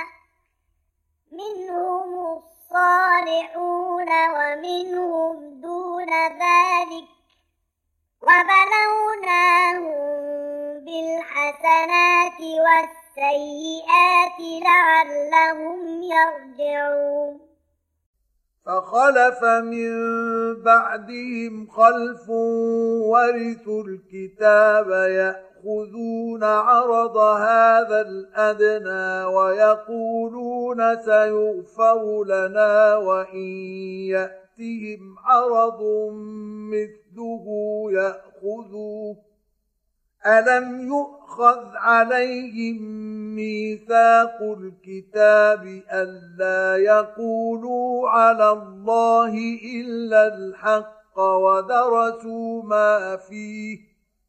منهم الصالحون ومنهم دون ذلك وبلوناهم بالحسنات والسيئات السيئات لعلهم يرجعون فخلف من بعدهم خلف ورثوا الكتاب يأخذون عرض هذا الأدنى ويقولون سيغفر لنا وإن يأتهم عرض مثله يأخذوه ألم يؤخذ عليهم ميثاق الكتاب ألا يقولوا على الله إلا الحق ودرسوا ما فيه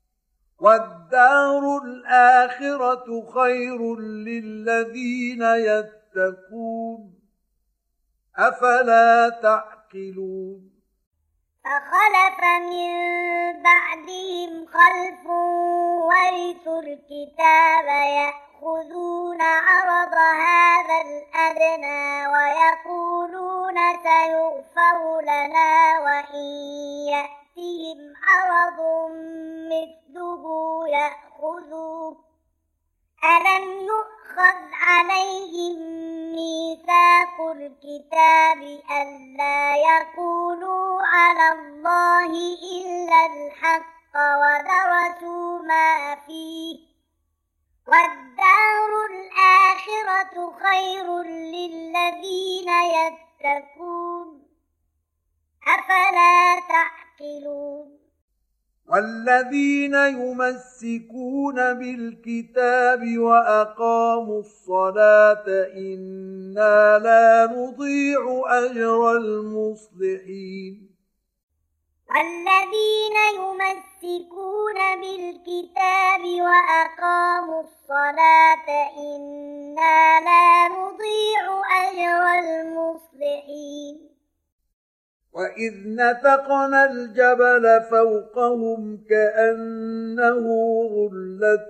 والدار الآخرة خير للذين يتقون أفلا تعقلون فخلف من بعدهم خلف ورثوا الكتاب يأخذون عرض هذا الأدنى ويقولون سيغفر لنا وإن يأتهم عرض مثله يأخذوه ألم يؤخذ عليهم ميثاق الكتاب ألا يقولوا على الله إلا الحق ودرسوا ما فيه والدار الآخرة خير للذين يتقون أفلا تعقلون والذين يمسكون بالكتاب وأقاموا الصلاة إنا لا نضيع أجر المصلحين والذين يمسكون بالكتاب وأقاموا الصلاة إنا لا نضيع أجر المصلحين وإذ نتقنا الجبل فوقهم كأنه ظلة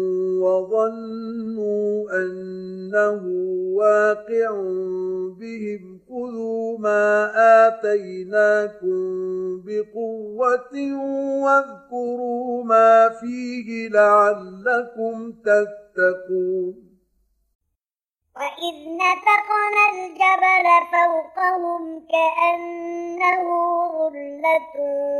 وظنوا أنه واقع بهم خذوا ما آتيناكم بقوة واذكروا ما فيه لعلكم تتقون وإذ نتقنا الجبل فوقهم كأنه ظلة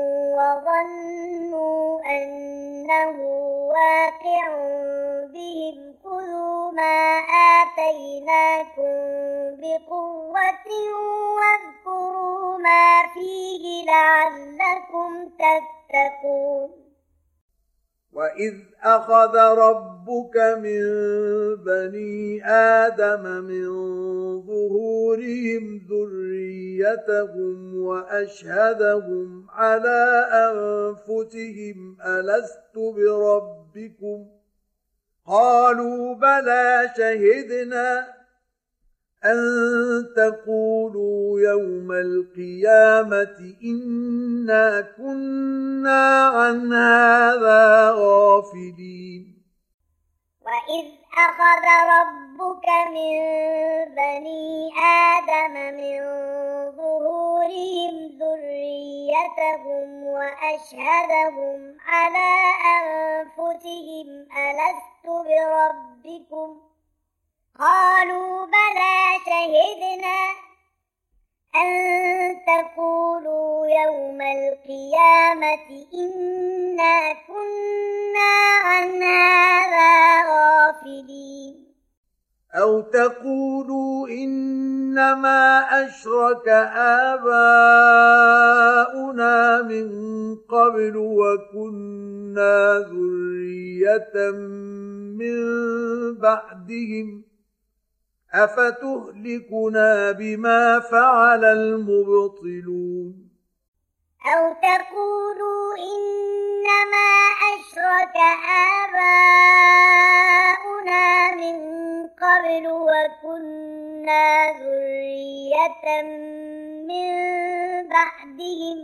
وظنوا أنه واقع بهم خذوا ما آتيناكم بقوة واذكروا ما فيه لعلكم تتقون وإذ أخذ ربك من بني آدم من ظهورهم ذريتهم وأشهدهم على أنفسهم ألست بربكم قالوا بلى شهدنا أن تقولوا يوم القيامة إنا كنا عن هذا غافلين وإذ أخذ ربك من بني آدم من ظهورهم ذريتهم وأشهدهم على أنفسهم ألست بربكم قالوا بلى شهدنا أن تقولوا يوم القيامة إنا كنا عن هذا غافلين أو تقولوا إنما أشرك آباؤنا من قبل وكنا ذرية من بعدهم أفتهلكنا بما فعل المبطلون أو تقولوا إنما أشرك آباؤنا من قبل وكنا ذرية من بعدهم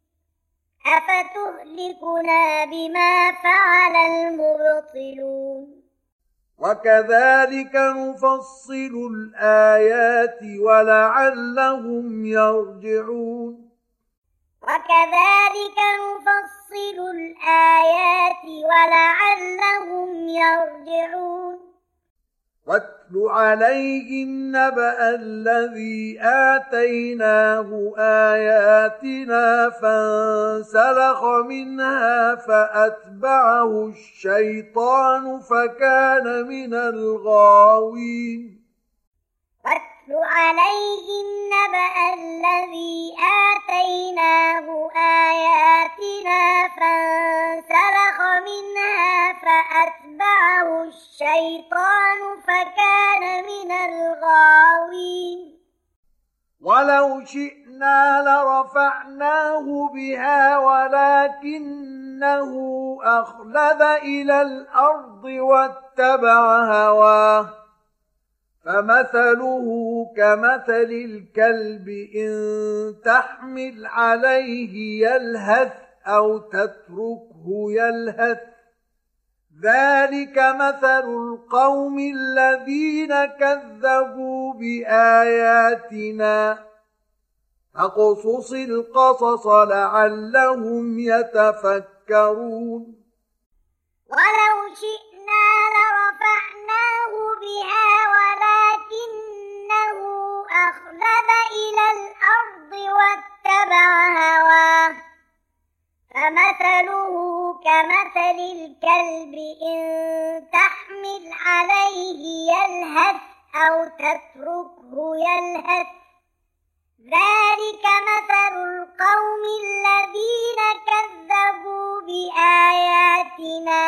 أفتهلكنا بما فعل المبطلون وكذلك نفصل الآيات ولعلهم يرجعون وكذلك نفصل الآيات ولعلهم يرجعون واتل عليهم نبأ الذي آتيناه آياتنا فانسلخ منها فأتبعه الشيطان فكان من الغاوين واتل عليهم نبأ الذي آتيناه آياتنا فانسلخ منها فأتبعه الشيطان فكان من الغاوين ولو شئنا لرفعناه بها ولكنه أخلد إلى الأرض واتبع هواه فمثله كمثل الكلب إن تحمل عليه يلهث أو تتركه يلهث ذلك مثل القوم الذين كذبوا بآياتنا فاقصص القصص لعلهم يتفكرون ولو شئنا لرفعناه بها ولكنه أخلد إلى الأرض واتبع هواه فمثله كمثل الكلب إن تحمل عليه يلهث أو تتركه يلهث ذلك مثل القوم الذين كذبوا بآياتنا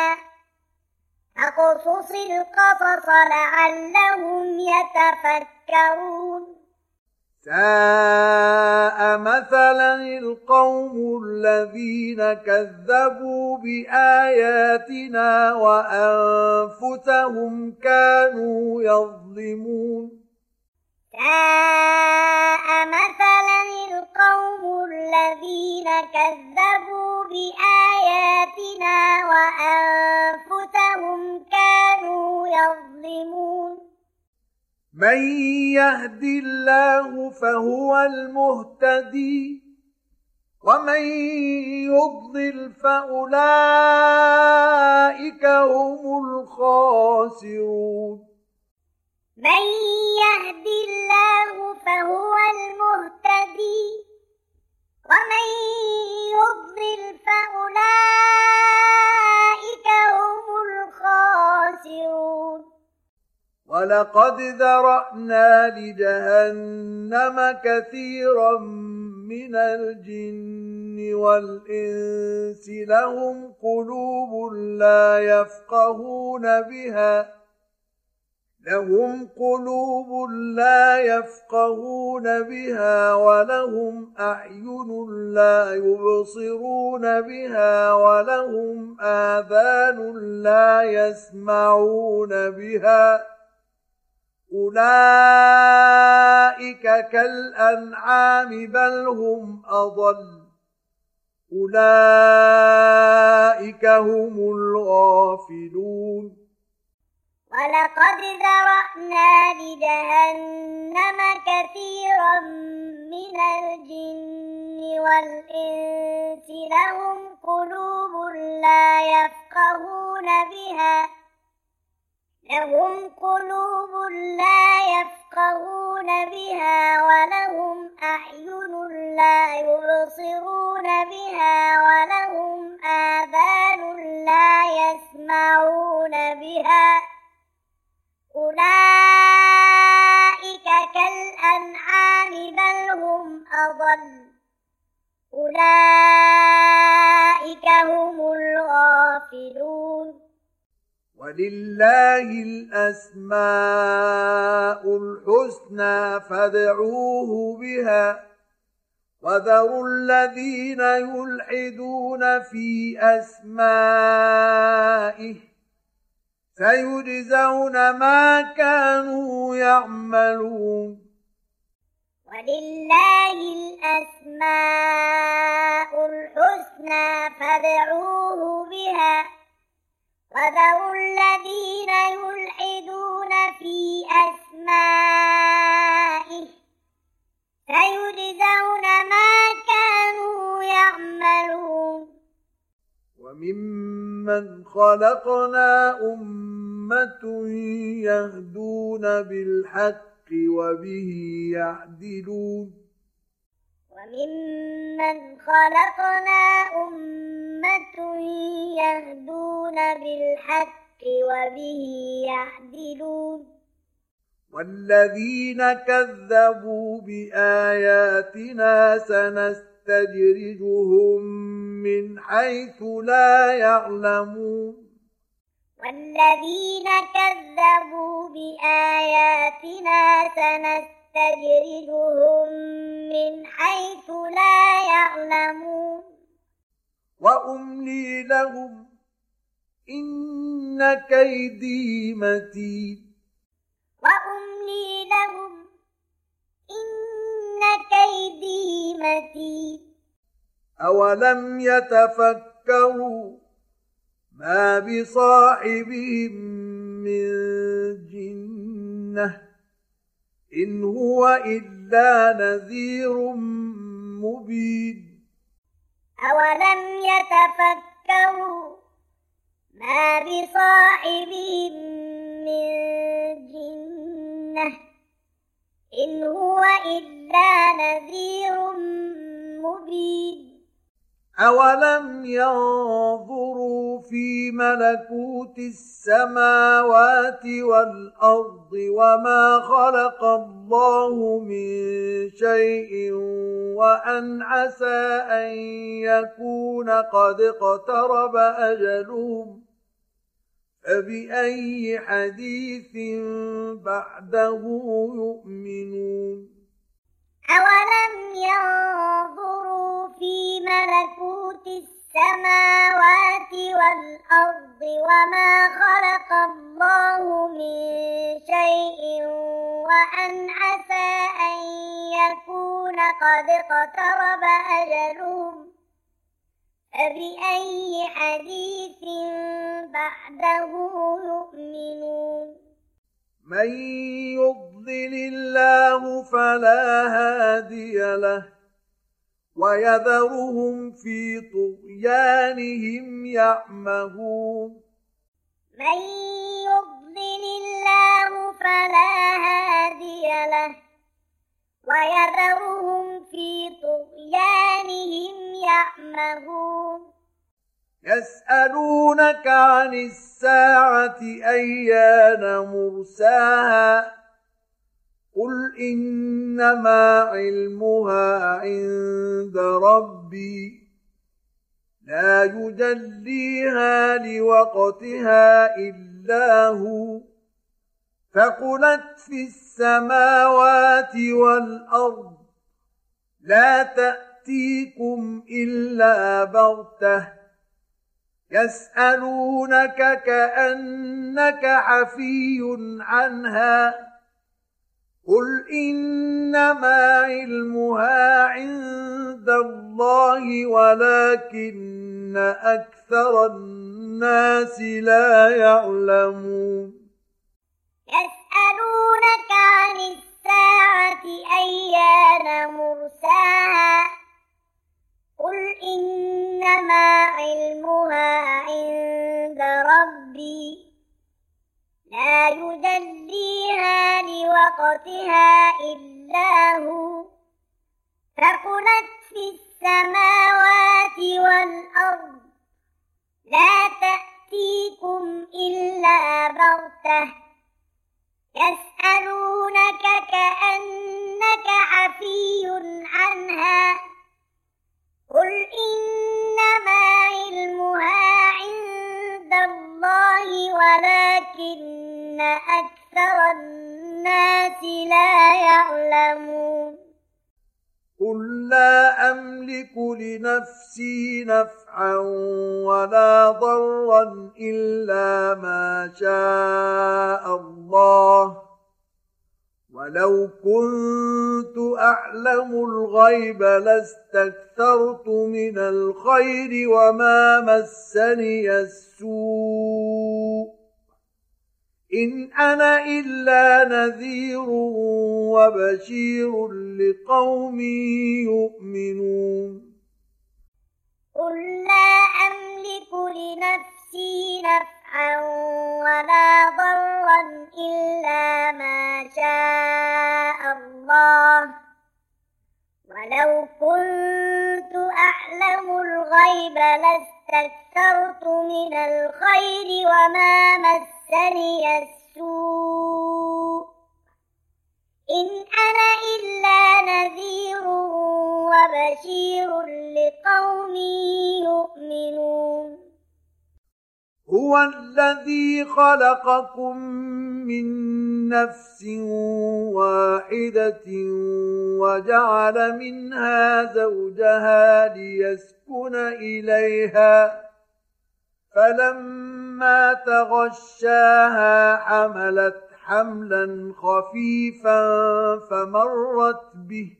فاقصص القصص لعلهم يتفكرون ساء مثلا القوم الذين كذبوا بآياتنا وأنفسهم كانوا يظلمون ساء مثلا القوم الذين كذبوا بآياتنا وأنفسهم كانوا يظلمون من يهد الله فهو المهتدي ومن يضلل فأولئك هم الخاسرون من يهد الله فهو المهتدي ومن يضلل فأولئك هم الخاسرون ولقد ذرأنا لجهنم كثيرا من الجن والإنس لهم قلوب لا يفقهون بها لهم قلوب لا يفقهون بها ولهم أعين لا يبصرون بها ولهم آذان لا يسمعون بها أولئك كالأنعام بل هم أضل أولئك هم الغافلون ولقد ذرأنا لجهنم كثيرا من الجن والإنس لهم قلوب لا يفقهون بها لهم قلوب لا يفقهون بها ولهم أعين لا يبصرون بها ولهم آذان لا يسمعون بها أولئك كالأنعام بل هم أضل أولئك هم الغافلون ولله الأسماء الحسنى فادعوه بها وذروا الذين يلحدون في أسمائه سيجزون ما كانوا يعملون ولله الأسماء الحسنى فادعوه بها وذروا الذين يلحدون في أسمائه سيجزون ما كانوا يعملون وممن خلقنا أمة أمة يهدون بالحق وبه يعدلون وممن خلقنا أمة يهدون بالحق وبه يعدلون والذين كذبوا بآياتنا سنستدرجهم من حيث لا يعلمون والذين كذبوا بآياتنا سنستدرجهم من حيث لا يعلمون وأملي لهم إن كيدي متين وأملي لهم إن كيدي متين أولم يتفكروا ما بصاحبهم من جنة إن هو إلا نذير مبين أولم يتفكروا ما بصاحبهم من جنة إن هو إلا نذير مبين أولم ينظروا في ملكوت السماوات والأرض وما خلق الله من شيء وأن عسى أن يكون قد اقترب أجلهم فبأي حديث بعده يؤمنون أولم ينظروا في ملكوت السماوات والأرض وما خلق الله من شيء وأن عسى أن يكون قد اقترب أجلهم فبأي حديث بعده يؤمنون من يضلل الله فلا هادي له ويذرهم في طغيانهم يعمهون من يضلل الله فلا هادي له ويذرهم في طغيانهم يعمهون يسألونك عن الساعة أيان مرساها قل إنما علمها عند ربي لا يجليها لوقتها إلا هو ثقلت في السماوات والأرض لا تأتيكم إلا بغتة يسألونك كأنك حفي عنها قل إنما علمها عند الله ولكن أكثر الناس لا يعلمون يسألونك عن الساعة أيان مرساها قل إنما علمها عند ربي لا يجليها لوقتها إلا هو ثقلت في السماوات والأرض لا تأتيكم إلا بغتة يسألونك كأنك حفي عنها قل إنما علمها عند الله ولكن أكثر الناس لا يعلمون قل لا أملك لنفسي نفعا ولا ضرا إلا ما شاء الله ولو كنت أعلم الغيب لاستكثرت من الخير وما مسني السوء إن أنا إلا نذير وبشير لقوم يؤمنون قل لا أملك لنفسي نفعا ولا ضرا الغيب لاستكثرت من الخير وما مسني السوء إن أنا إلا نذير وبشير لقوم يؤمنون هو الذي خلقكم من نفس واحدة وجعل منها زوجها ليسكن إليها فلما تغشاها حملت حملا خفيفا فمرت به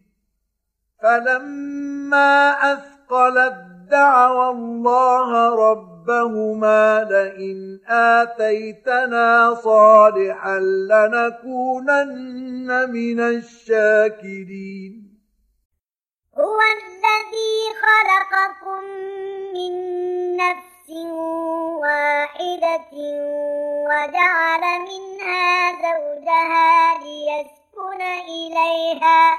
فلما أثقلت دعوا الله ربهما لئن آتيتنا صالحا لنكونن من الشاكرين هو الذي خلقكم من نفس واحدة وجعل منها زوجها ليسكن إليها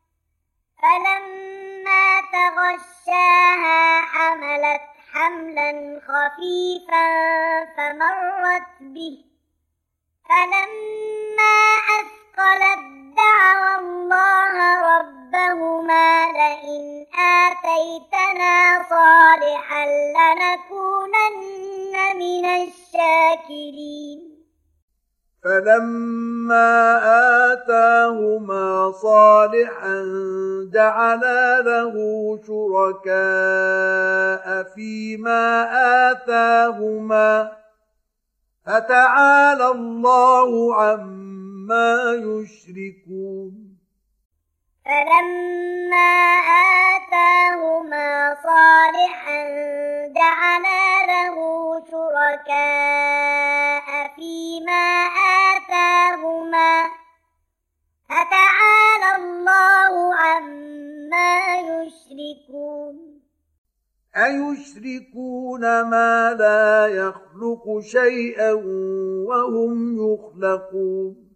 فلما تغشاها حملت حملا خفيفا فمرت به فلما أثقلت دعوا الله ربهما لئن آتيتنا صالحا لنكونن من الشاكرين فلما آتاهما صالحا جعلا له شركاء فيما آتاهما فتعالى الله عما يشركون فلما آتاهما صالحا جعلا له شركاء فيما آتاهما فتعالى الله عما يشركون أيشركون ما لا يخلق شيئا وهم يخلقون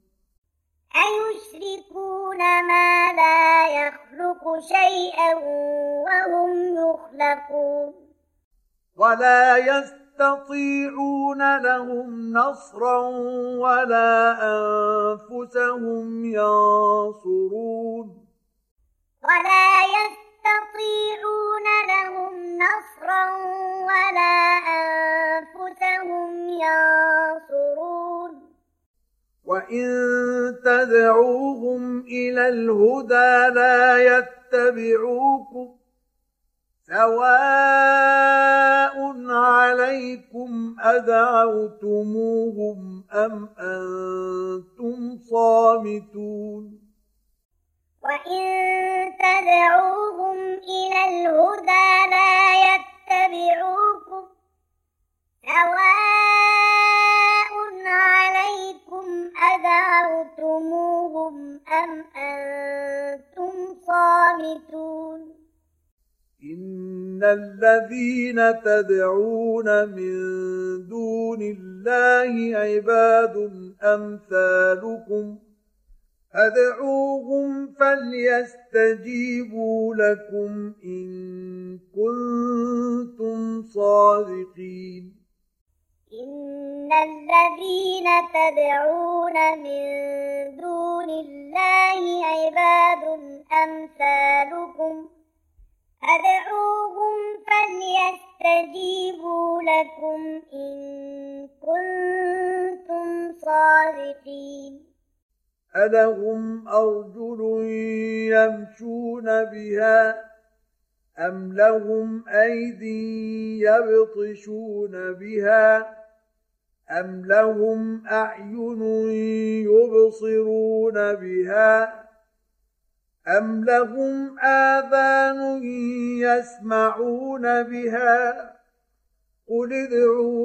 أيشركون ما لا يخلق شيئا وهم يخلقون ولا يستطيعون لهم نصرا ولا أنفسهم ينصرون ولا يستطيعون لهم نصرا ولا أنفسهم ينصرون وإن تدعوهم إلى الهدى لا يتبعوكم سواء عليكم أدعوتموهم أم أنتم صامتون وإن تدعوهم إلى الهدى لا يتبعوكم سواء عليكم أدعوتموهم أم أنتم صامتون إن الذين تدعون من دون الله عباد أمثالكم فادعوهم فليستجيبوا لكم إن كنتم صادقين إن الذين تدعون من دون الله عباد أمثالكم فادعوهم فليستجيبوا لكم إن كنتم صادقين ألهم أرجل يمشون بها أم لهم أيدي يبطشون بها أم لهم أعين يبصرون بها أم لهم آذان يسمعون بها قل ادعوا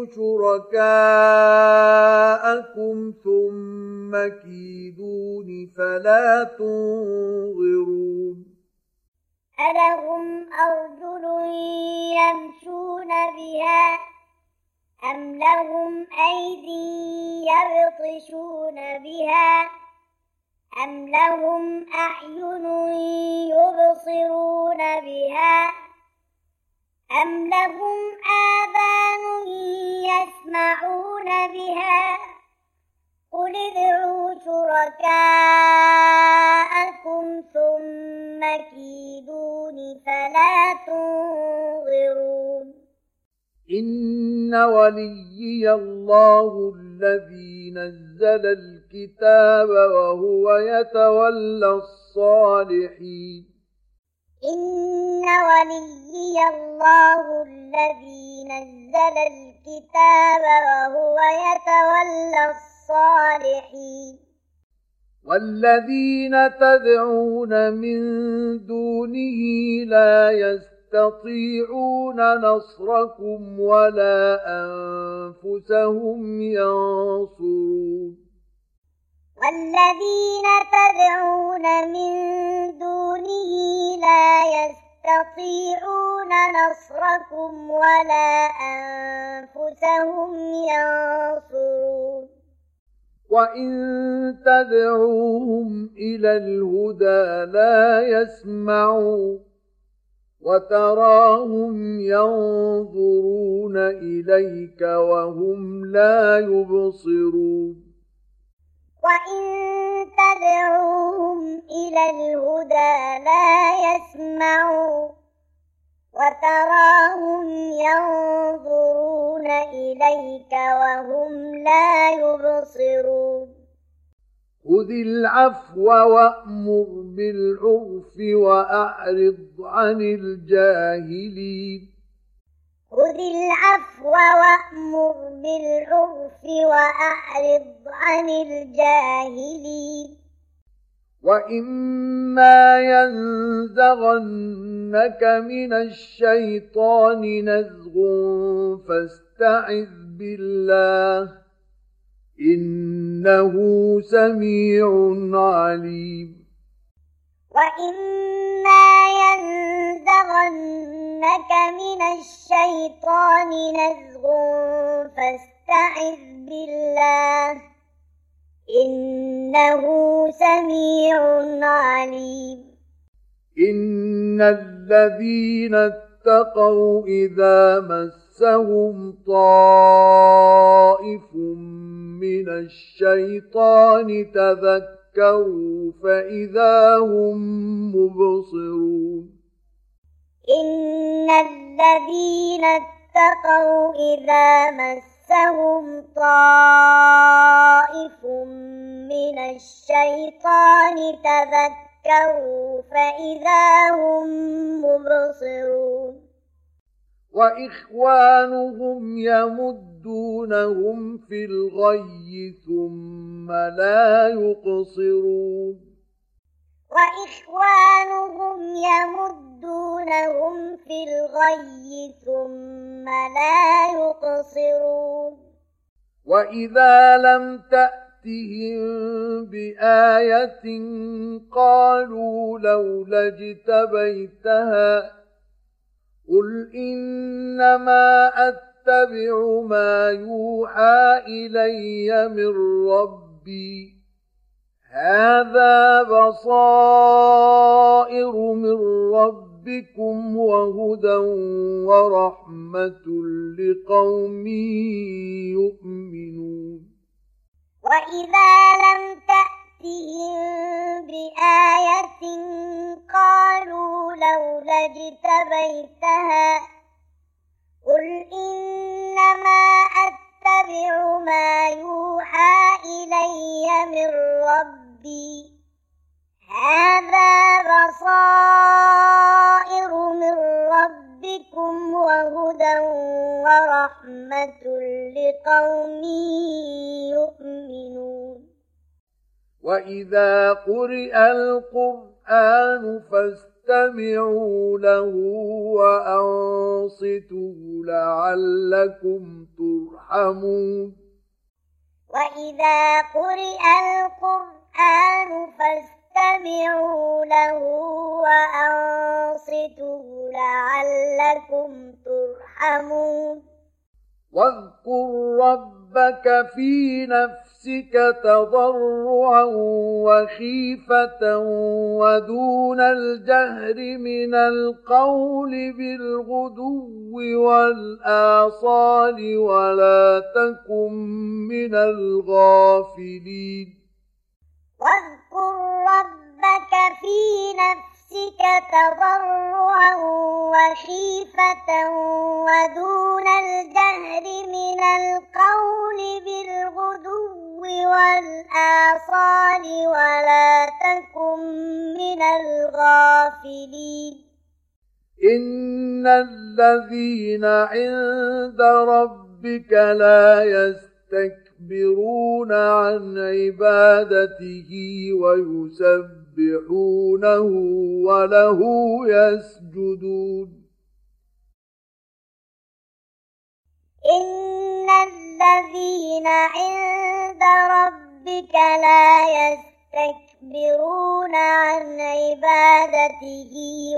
شركاءكم ثم كيدون فلا تنظرون ألهم أرجل يمشون بها أم لهم أيدي يبطشون بها أم لهم أعين يبصرون بها أم لهم آذان يسمعون بها قل ادعوا شركاءكم ثم كيدون فلا تنظرون إن وليي الله الذي نزل الكتاب وهو يتولى الصالحين إن وليي الله الذي نزل الكتاب وهو يتولى الصالحين والذين تدعون من دونه لا يستطيعون نصركم ولا أنفسهم ينصرون والذين تدعون من دونه لا يستطيعون نصركم ولا أنفسهم ينصرون وإن تدعوهم إلى الهدى لا يسمعوا وتراهم ينظرون إليك وهم لا يبصرون وإن تدعوهم إلى الهدى لا يسمعوا وتراهم ينظرون إليك وهم لا يبصرون خذ العفو وأمر بالعرف وأعرض عن الجاهلين خذ العفو وأمر بالعرف وأعرض عن الجاهلين وإما ينزغنك من الشيطان نزغ فاستعذ بالله إنه سميع عليم وإما ينزغنك من الشيطان نزغ فاستعذ بالله إنه سميع عليم إن الذين اتقوا إذا مسهم طائف من الشيطان تذكروا فإذا هم مبصرون إن الذين اتقوا إذا مسهم طائف من الشيطان تذكروا فإذا هم مبصرون وإخوانهم يمدونهم في الغي ثم لا يقصرون وإخوانهم يمدونهم في الغي ثم لا يقصرون وإذا لم تأتهم بآية قالوا لولا اجتبيتها قل إنما أتبع ما يوحى إلي من ربي هذا بصائر من ربكم وهدى ورحمة لقوم يؤمنون وإذا لم تأتهم بآية قالوا لولا اجتبيتها قل إنما أتبع ما يوحى إلي من ربي هذا بصائر من ربكم وهدى ورحمة لقوم يؤمنون وإذا قرئ القرآن فاستمعوا له وأنصتوا لعلكم ترحمون وإذا قرئ القرآن فاستمعوا له وأنصتوا لعلكم ترحمون واذكر رب ربك في نفسك تضرعا وخيفة ودون الجهر من القول بالغدو والآصال ولا تكن من الغافلين واذكر ربك في نفسك تضرعا وخيفة ودون الجهر من القول بالغدو والآصال ولا تكن من الغافلين إن الذين عند ربك لا يستكبرون عن عبادته ويسبحونه وله يسجدون إن الذين عند ربك لا يستكبرون عن عبادته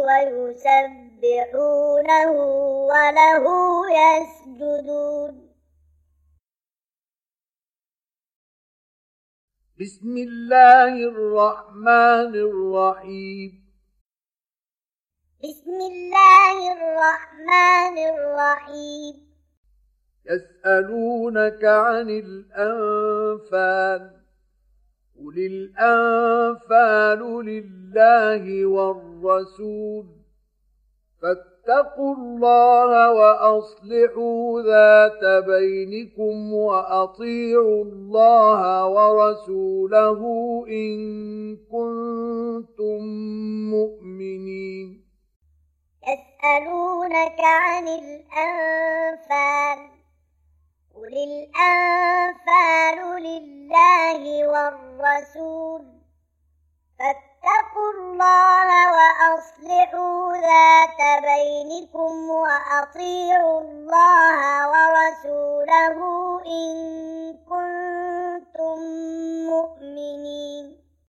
ويسبحونه وله يسجدون بسم الله الرحمن الرحيم بسم الله الرحمن الرحيم يسألونك عن الأنفال قل الأنفال لله والرسول فاتقوا الله وأصلحوا ذات بينكم وأطيعوا الله ورسوله إن كنتم مؤمنين يسألونك عن الأنفال قل الأنفال لله والرسول فاتقوا الله وأصلحوا ذات بينكم وأطيعوا الله ورسوله إن كنتم مؤمنين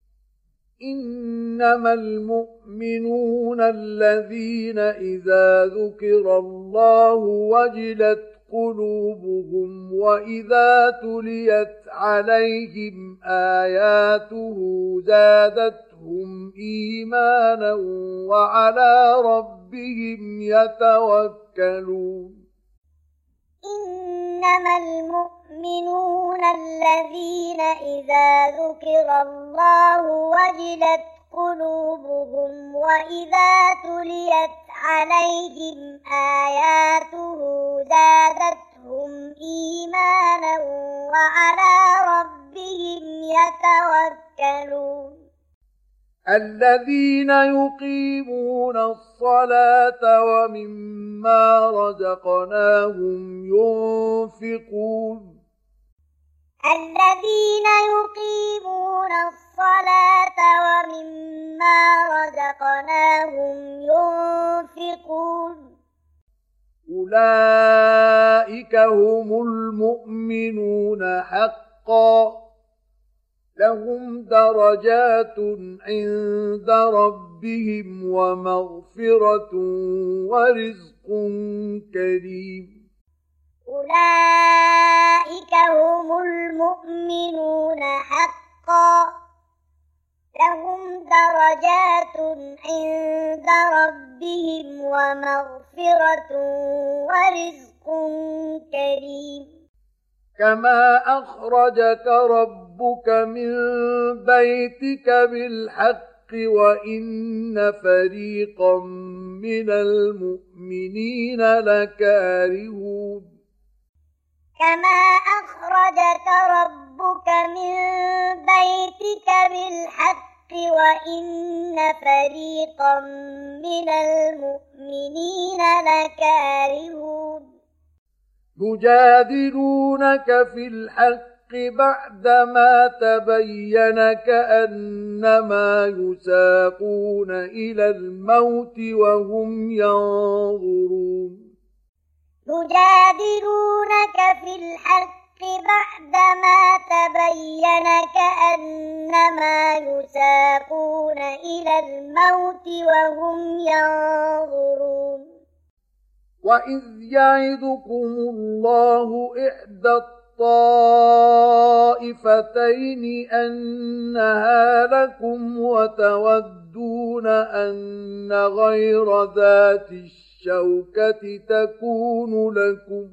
إنما المؤمنون الذين إذا ذكر الله وجلت قلوبهم وإذا تليت عليهم آياته زادتهم إيمانا وعلى ربهم يتوكلون إنما المؤمنون الذين إذا ذكر الله وجلت قلوبهم وإذا تليت عليهم آياته زادتهم إيمانا وعلى ربهم يتوكلون الذين يقيمون الصلاة ومما رزقناهم ينفقون الذين يقيمون الصلاة ومما رزقناهم ينفقون أولئك هم المؤمنون حقا لهم درجات عند ربهم ومغفرة ورزق كريم أولئك هم المؤمنون حقا لهم درجات عند ربهم ومغفرة ورزق كريم كما أخرجك ربك من بيتك بالحق وإن فريقا من المؤمنين لكارهون كما أخرجك ربك من بيتك بالحق وإن فريقا من المؤمنين لكارهون يجادلونك في الحق بعدما تبين كأنما يساقون إلى الموت وهم ينظرون يجادلونك في الحق بعدما تبين كأنما يساقون إلى الموت وهم ينظرون وإذ يعدكم الله إحدى الطائفتين أنها لكم وتودون أن غير ذات الشوكة تكون لكم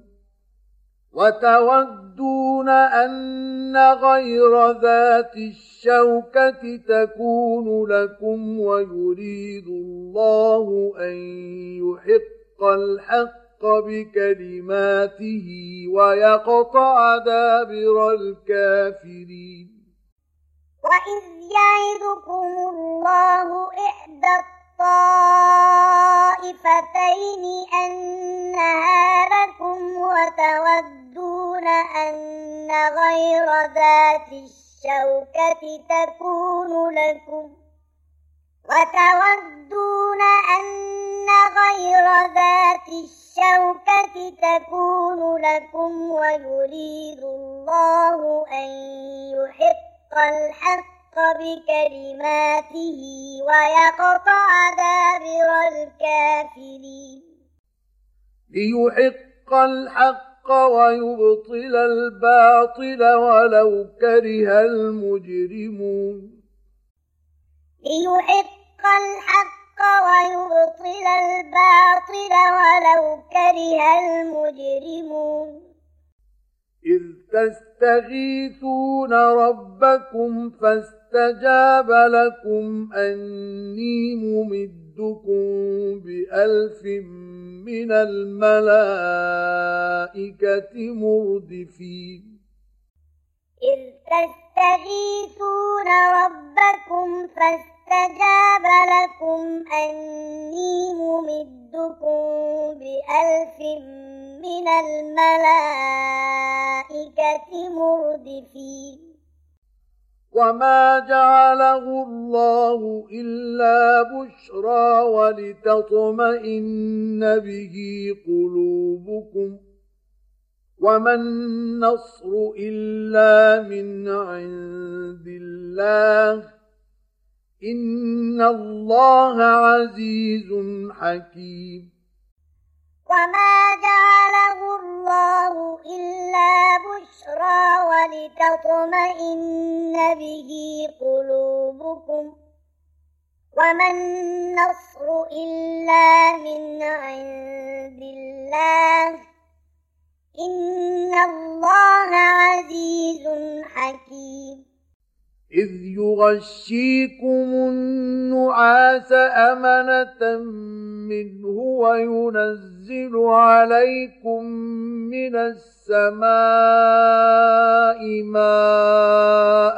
وتودون أن غير ذات الشوكة تكون لكم ويريد الله أن يحق الحق بكلماته ويقطع دابر الكافرين. وإذ يعدكم الله إحدى الطائفتين أنها لكم وتودون أن غير ذات الشوكة تكون لكم وتودون أن غير ذات الشوكة تكون لكم ويريد الله أن يحق الحق بكلماته ويقطع دابر الكافرين. ليحق الحق ويبطل الباطل ولو كره المجرمون. ليحق الحق ويبطل الباطل ولو كره المجرمون. إذ تستغيثون ربكم فاستجاب لكم أني ممدكم بألف من الملائكة مردفين. إذ تستغيثون ربكم فاستجاب لكم أني ممدكم بألف من الملائكة مردفين. وما جعله الله إلا بشرى ولتطمئن به قلوبكم وما النصر إلا من عند الله إن الله عزيز حكيم. وما جعله الله إلا بشرى ولتطمئن به قلوبكم وما النصر إلا من عند الله إن الله عزيز حكيم. إذ يغشيكم النعاس أمنة منه وينزل عليكم من السماء ماء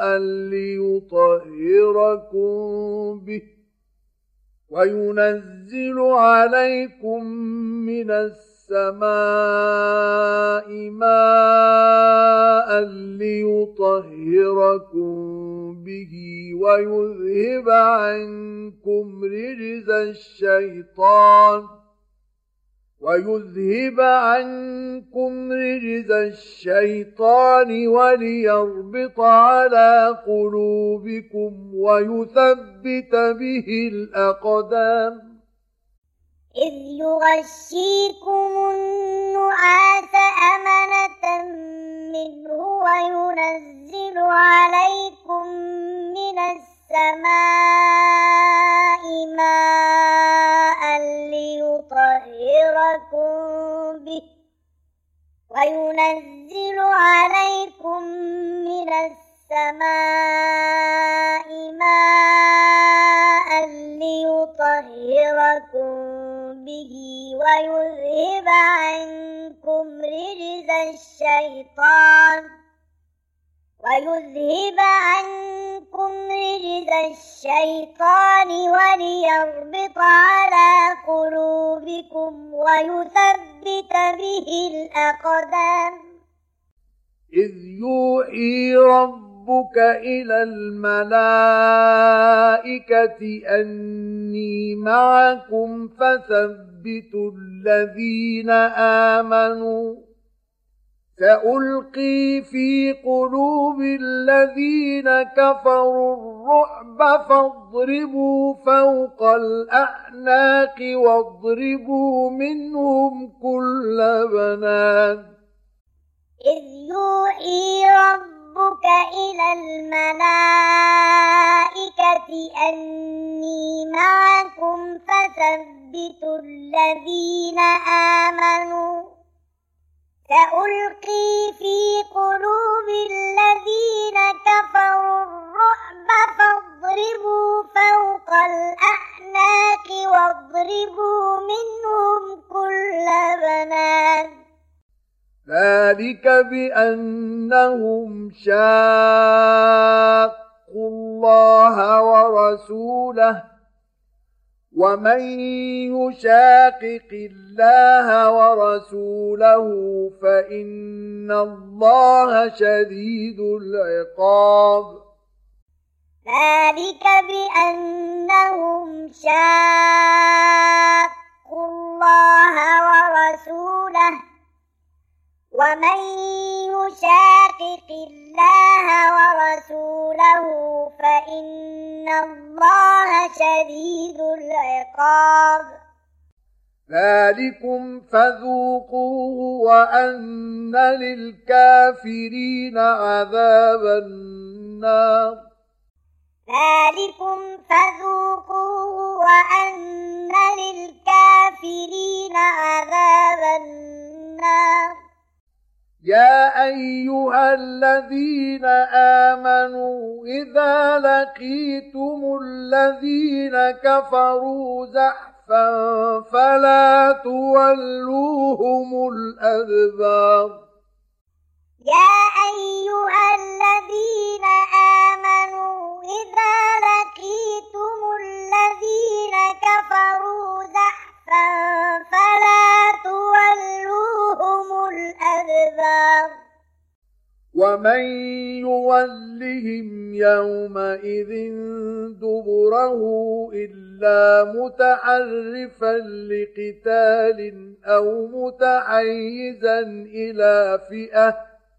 ليطهركم به وينزل عليكم من السماء ماء ليطهركم به ويذهب عنكم رجز الشيطان ويذهب عنكم رجز الشيطان وليربط على قلوبكم ويثبت به الأقدام. إذ يغشيكم النعاس أمنة منه وينزل عليكم من السماء ماء ليطهركم به وينزل عليكم من السماء ماء ليطهركم به ويذهب عنكم رجز الشيطان ويذهب عنكم رجز الشيطان وليربط على قلوبكم ويثبت به الأقدام. إذ يوحي ربك إلى الملائكة أني معكم فثبتوا الذين آمنوا سألقي في قلوب الذين كفروا الرعب فاضربوا فوق الأعناق واضربوا منهم كل بنان. إذ يوحي إلى الملائكة أني معكم فثبتوا الذين آمنوا سألقي في قلوب الذين كفروا الرعب فاضربوا فوق الأعناق واضربوا منهم كل بنان ذلك بأنهم شاقوا الله ورسوله ومن يشاقق الله ورسوله فإن الله شديد العقاب ذلك بأنهم شاقوا الله ورسوله ومن يشاقق الله ورسوله فإن الله شديد العقاب ذلكم فذوقوه وأن للكافرين عذاب النار ذلكم فذوقوه وأن للكافرين عذاب النار يا أيها الذين آمنوا إذا لقيتم الذين كفروا زحفا فلا تولوهم الأدبار يا أيها الذين آمنوا إذا لقيتم الذين كفروا زحفا فلا تولوهم الأدبار ومن يولهم يومئذ دبره إلا متحرفا لقتال أو متحيزا إلى فئة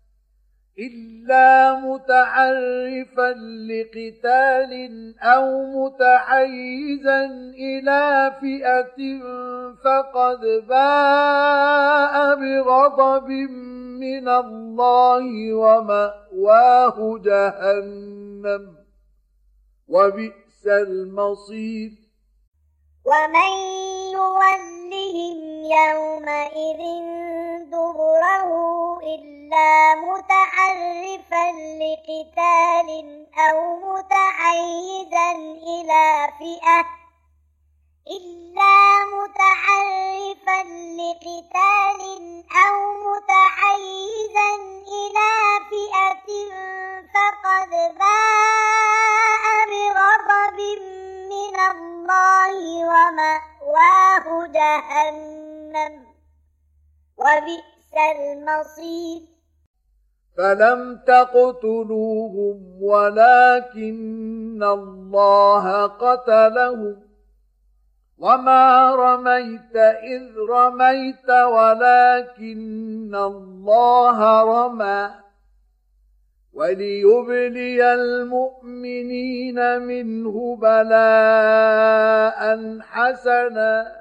إلا متحرفا لقتال أو متحيزا إلى فئة فقد باء بغضب من الله ومأواه جهنم وبئس المصير ومن يولهم يومئذ دبره إلا متحرفا لقتال أو متحيزا إلى فئة إلا متحرفا لقتال أو متحيزا إلى فئة فقد باء بغضب من الله ومأواه جهنم وبئس المصير فلم تقتلوهم ولكن الله قتلهم وما رميت إذ رميت ولكن الله رمى وليبلي المؤمنين منه بلاء حسنا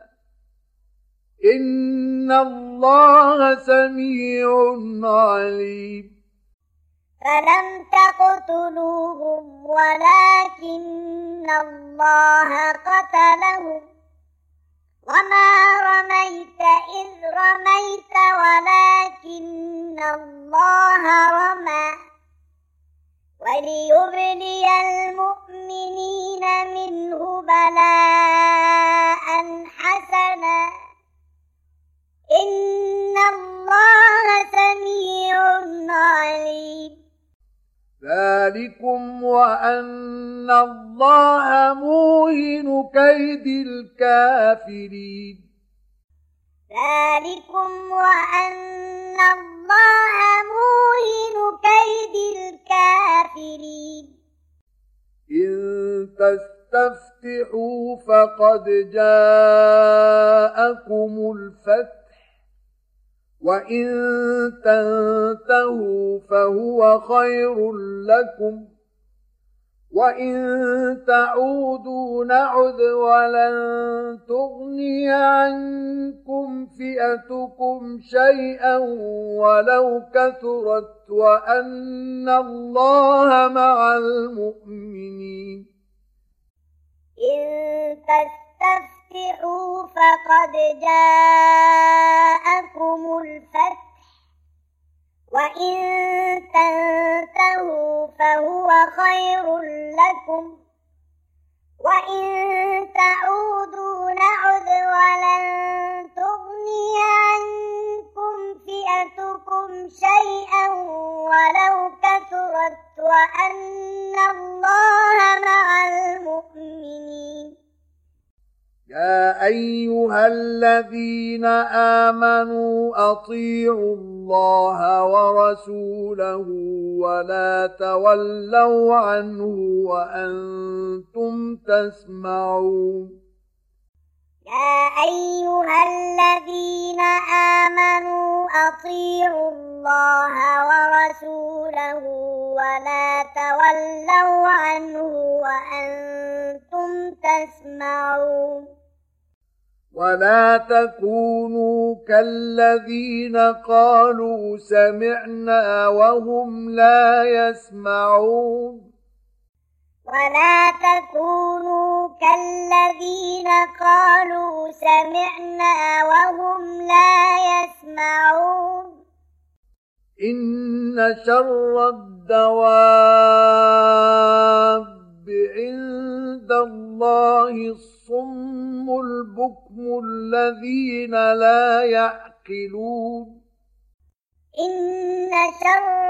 إن الله سميع عليم فلم تقتلوهم ولكن الله قتلهم وما رميت إذ رميت ولكن الله رمى وليبلي المؤمنين منه بلاء حسنا إن الله سميع عليم ذلكم وأن الله موهن كيد الكافرين ذلكم وأن الله موهن كيد الكافرين إن تستفتحوا فقد جاءكم الفتح وإن تنتهوا فهو خير لكم وإن تعودوا نعد ولن تغني عنكم فئتكم شيئا ولو كثرت وأن الله مع المؤمنين إن تستفتحوا فقد جاءكم الفتح وإن تنتهوا فهو خير لكم وإن تعودوا نعد ولن تغني عنكم فئتكم شيئا ولو كثرت وأن الله مع المؤمنين يا أيها الذين آمنوا أطيعوا الله ورسوله ولا تولوا عنه وأنتم تسمعون يا أيها الذين آمنوا أطيعوا الله ورسوله ولا تولوا عنه وأنتم تسمعون ولا تكونوا كالذين قالوا سمعنا وهم لا يسمعون ولا تكونوا كالذين قالوا سمعنا وهم لا يسمعون إن شر الدواب عند الله الصم البكم الذين لا يعقلون إن شر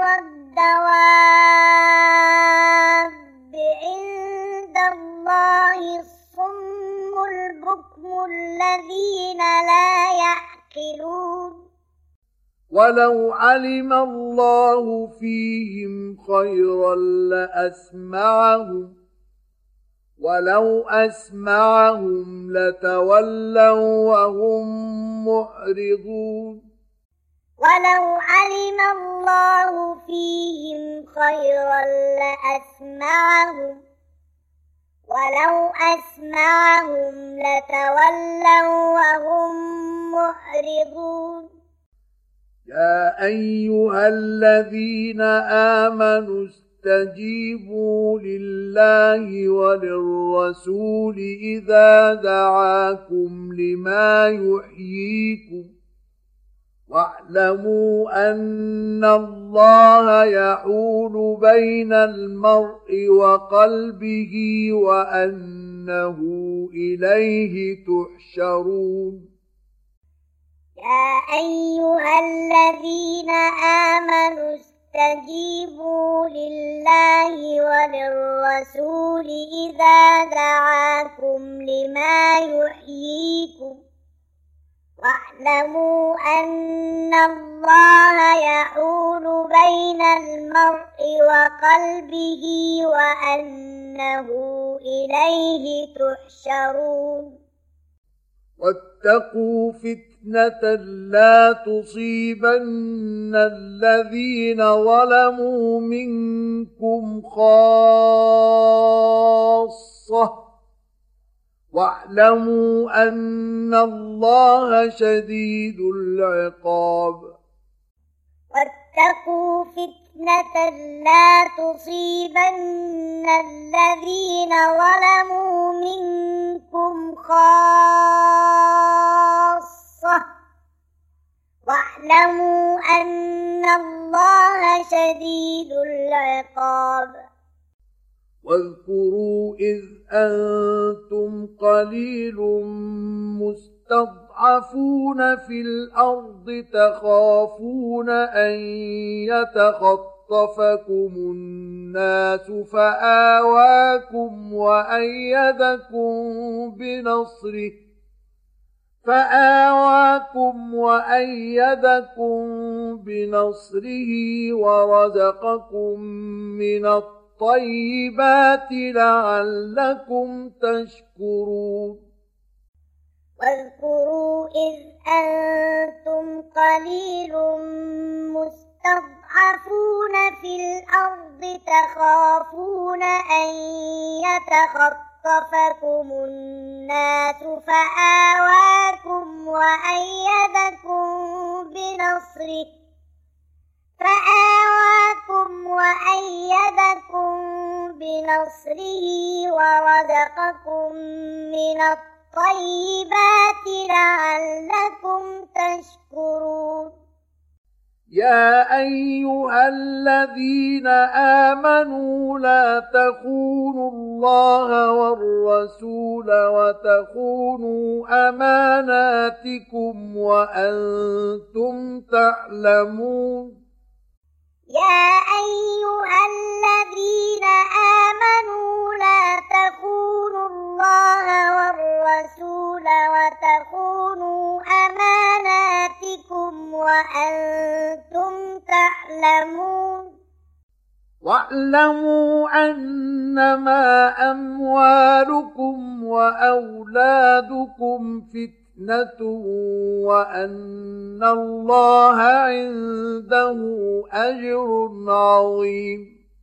الدواب عند الله الصم البكم الذين لا يعقلون ولو علم الله فيهم خيرا لأسمعهم ولو أسمعهم لتولوا وهم معرضون ولو علم الله فيهم خيرا لأسمعهم ولو أسمعهم لتولوا وهم معرضون يا أيها الذين آمنوا استجيبوا لله وللرسول إذا دعاكم لما يحييكم واعلموا أن الله يحول بين المرء وقلبه وأنه إليه تحشرون يا أيها الذين آمنوا استجيبوا لله وللرسول إذا دعاكم لما يحييكم واعلموا أن الله يحول بين المرء وقلبه وأنه إليه تحشرون واتقوا فتنة لا تصيبن الذين ظلموا منكم خاصة واعلموا أن الله شديد العقاب واتقوا فتنة لا تصيبن الذين ظلموا منكم خاصة واعلموا أن الله شديد العقاب واذكروا إذ أنتم قليل مستضعفون في الأرض تخافون أن يتخطفكم الناس فآواكم وأيدكم بنصره فآواكم وأيدكم بنصره ورزقكم من الطيبات لعلكم تشكرون واذكروا إذ أنتم قليل مستضعفون في الأرض تخافون أن يتخطفكم الناس فآواكم وأيدكم بنصره فآواكم وأيدكم بنصره ورزقكم من الطيبات لعلكم تشكرون يا أيها الذين آمنوا لا تخونوا الله والرسول وتخونوا أماناتكم وأنتم تعلمون يا أيها الذين آمنوا لا تخونوا الله والرسول وتخونوا أماناتكم وأنتم تعلمون واعلموا أنما أموالكم وأولادكم فتنة وأن الله عنده أجر عظيم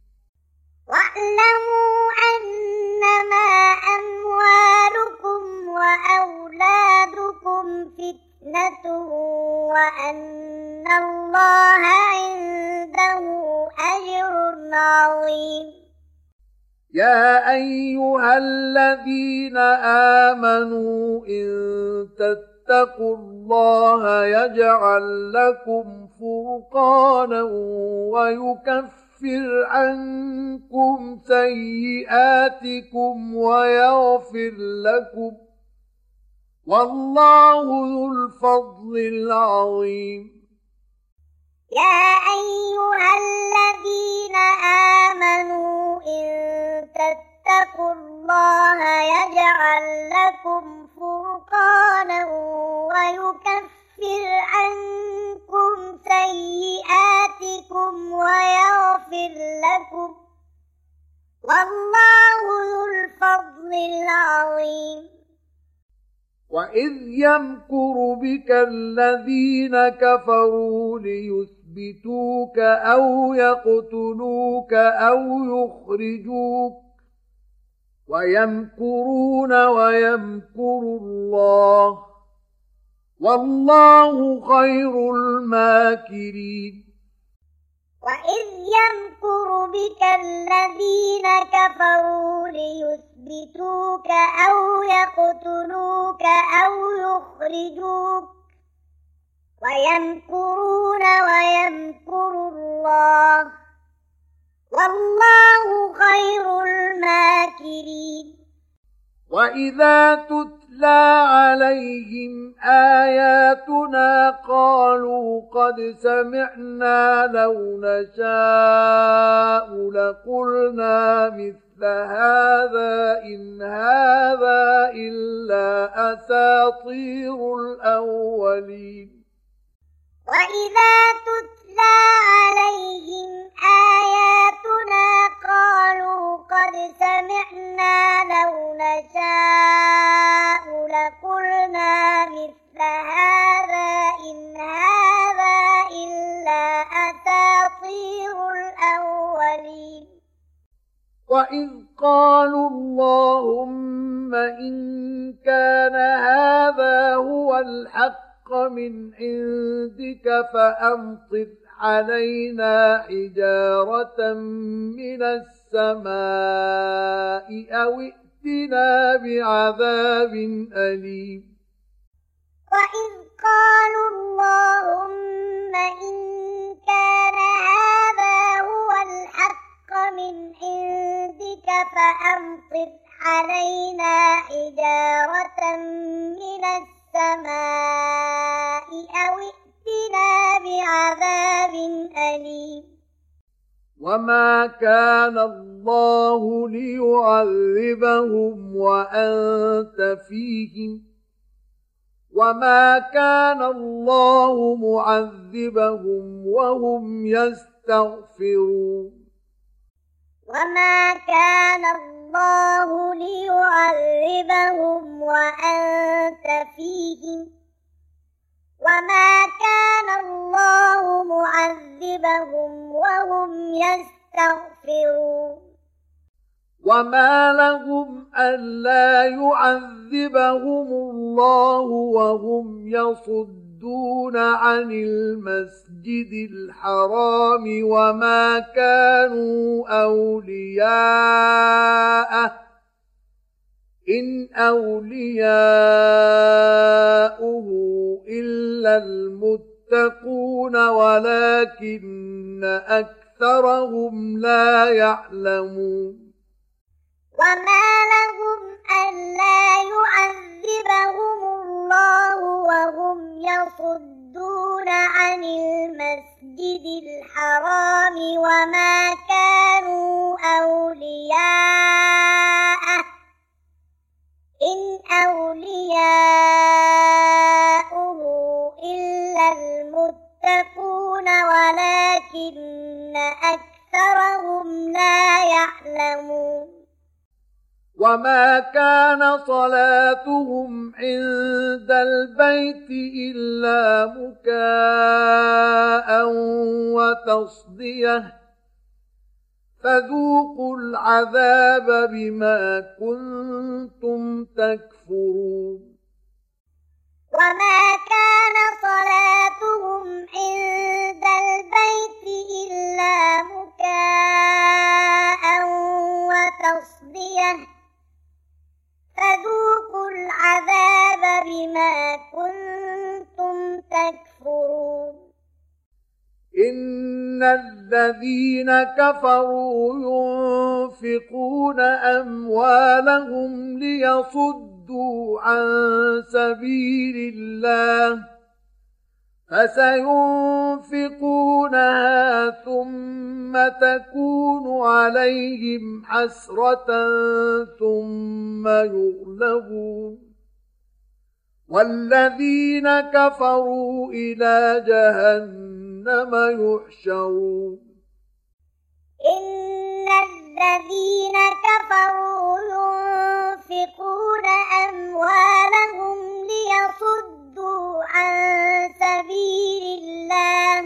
واعلموا أنما أموالكم وأولادكم فتنة وأن الله عنده أجر عظيم يا أيها الذين آمنوا إن تتقوا الله يجعل لكم فرقانا ويكفر عنكم سيئاتكم ويغفر لكم والله ذو الفضل العظيم يا أيها الذين آمنوا إن تتقوا الله يجعل لكم فرقانا ويكفر عنكم سيئاتكم ويغفر لكم والله ذو الفضل العظيم وإذ يمكر بك الذين كفروا ليثبتوك أو يقتلوك أو يخرجوك ويمكرون ويمكر الله والله خير الماكرين وإذ يمكر بك الذين كفروا ليثبتوك أو يقتلوك أو يخرجوك ويمكرون ويمكر الله والله خير الماكرين وإذا تتلى عليهم آياتنا قالوا قد سمعنا لو نشاء لقلنا مثل هذا إن هذا إلا أساطير الأولين وإذا تتلى عليهم آياتنا قالوا قد سمعنا لو نشاء لقلنا مثل هذا إن هذا إلا أساطير الأولين وإذ قالوا اللهم إن كان هذا هو الحق من عندك فأمطر علينا حجارة من السماء أو ائتنا بعذاب أليم وإذ قالوا اللهم إن كان هذا هو الحق من عندك فأمطر علينا حجارة من السماء أو ائتنا بعذاب أليم وما كان الله ليعذبهم وأنت فيهم وما كان الله معذبهم وهم يستغفرون وما كان الله ليعذبهم وأنت فيهم وما كان الله معذبهم وهم يستغفرون وما لهم ألا يعذبهم الله وهم يصدون عن المسجد الحرام وما كانوا أولياءه إن أولياؤه إلا المتقون ولكن أكثرهم لا يعلمون وما لهم ألا يعذبهم الله وهم يصدون عن المسجد الحرام وما كانوا أولياءه إن أولياؤه إلا المتقون ولكن أكثرهم لا يعلمون وما كان صلاتهم عند البيت إلا مكاء وتصدية فذوقوا العذاب بما كنتم تكفرون وما كان صلاتهم عند البيت إلا مكاء وتصدية فذوقوا العذاب بما كنتم تكفرون إن الذين كفروا ينفقون أموالهم ليصدوا عن سبيل الله فسينفقونها ثم تكون عليهم حسرة ثم يغلبون والذين كفروا إلى جهنم يحشرون إن الذين كفروا ينفقون أموالهم ليصدوا عن سبيل الله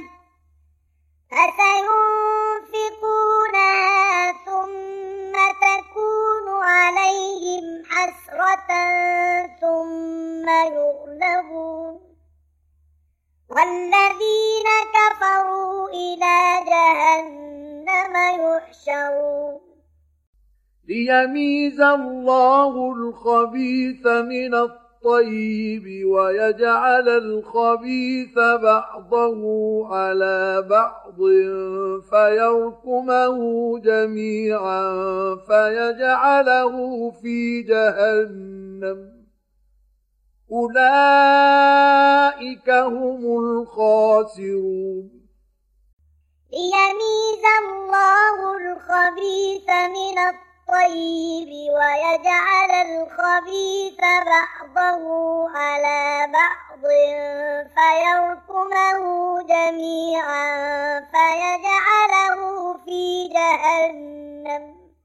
فسينفقونها ثم تكون عليهم حسرة ثم يغلبون والذين كفروا إلى جهنم يحشرون ليميز الله الخبيث من الطيب ويجعل الخبيث بعضه على بعض فيركمه جميعا فيجعله في جهنم أولئك هم الخاسرون ليميز الله الخبيث من الطيب ويجعل الخبيث بعضه على بعض فيركمه جميعا فيجعله في جهنم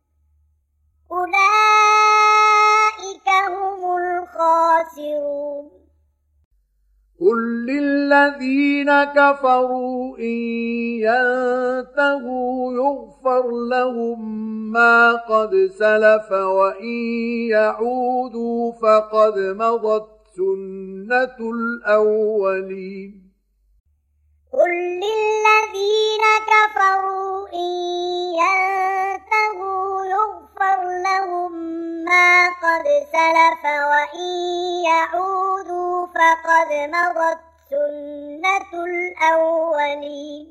أولئك هم الخاسرون قل للذين كفروا إن ينتهوا يغفر لهم ما قد سلف وإن يعودوا فقد مضت سنة الأولين قل للذين كفروا إن ينتهوا يغفر لهم ما قد سلف وإن يعودوا فقد مضت سنة الأولين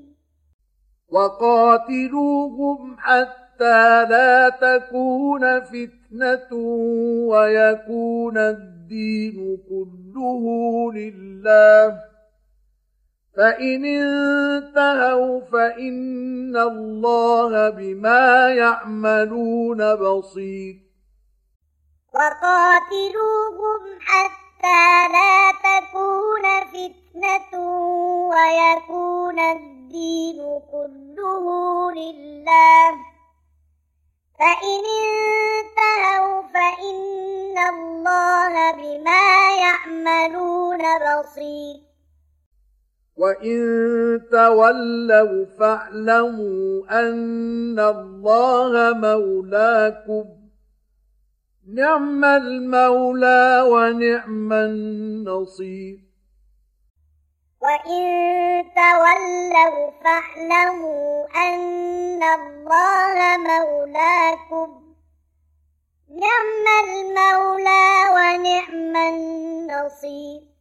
وقاتلوهم حتى لا تكون فتنة ويكون الدين كله لله فإن انتهوا فإن الله بما يعملون بصير وقاتلوهم حتى لا تكون فتنة ويكون الدين كله لله فإن انتهوا فإن الله بما يعملون بصير وإن تولوا فاعلموا أن الله مولاكم نعم المولى ونعم النصير وإن تولوا فاعلموا أن الله مولاكم نعم المولى ونعم النصير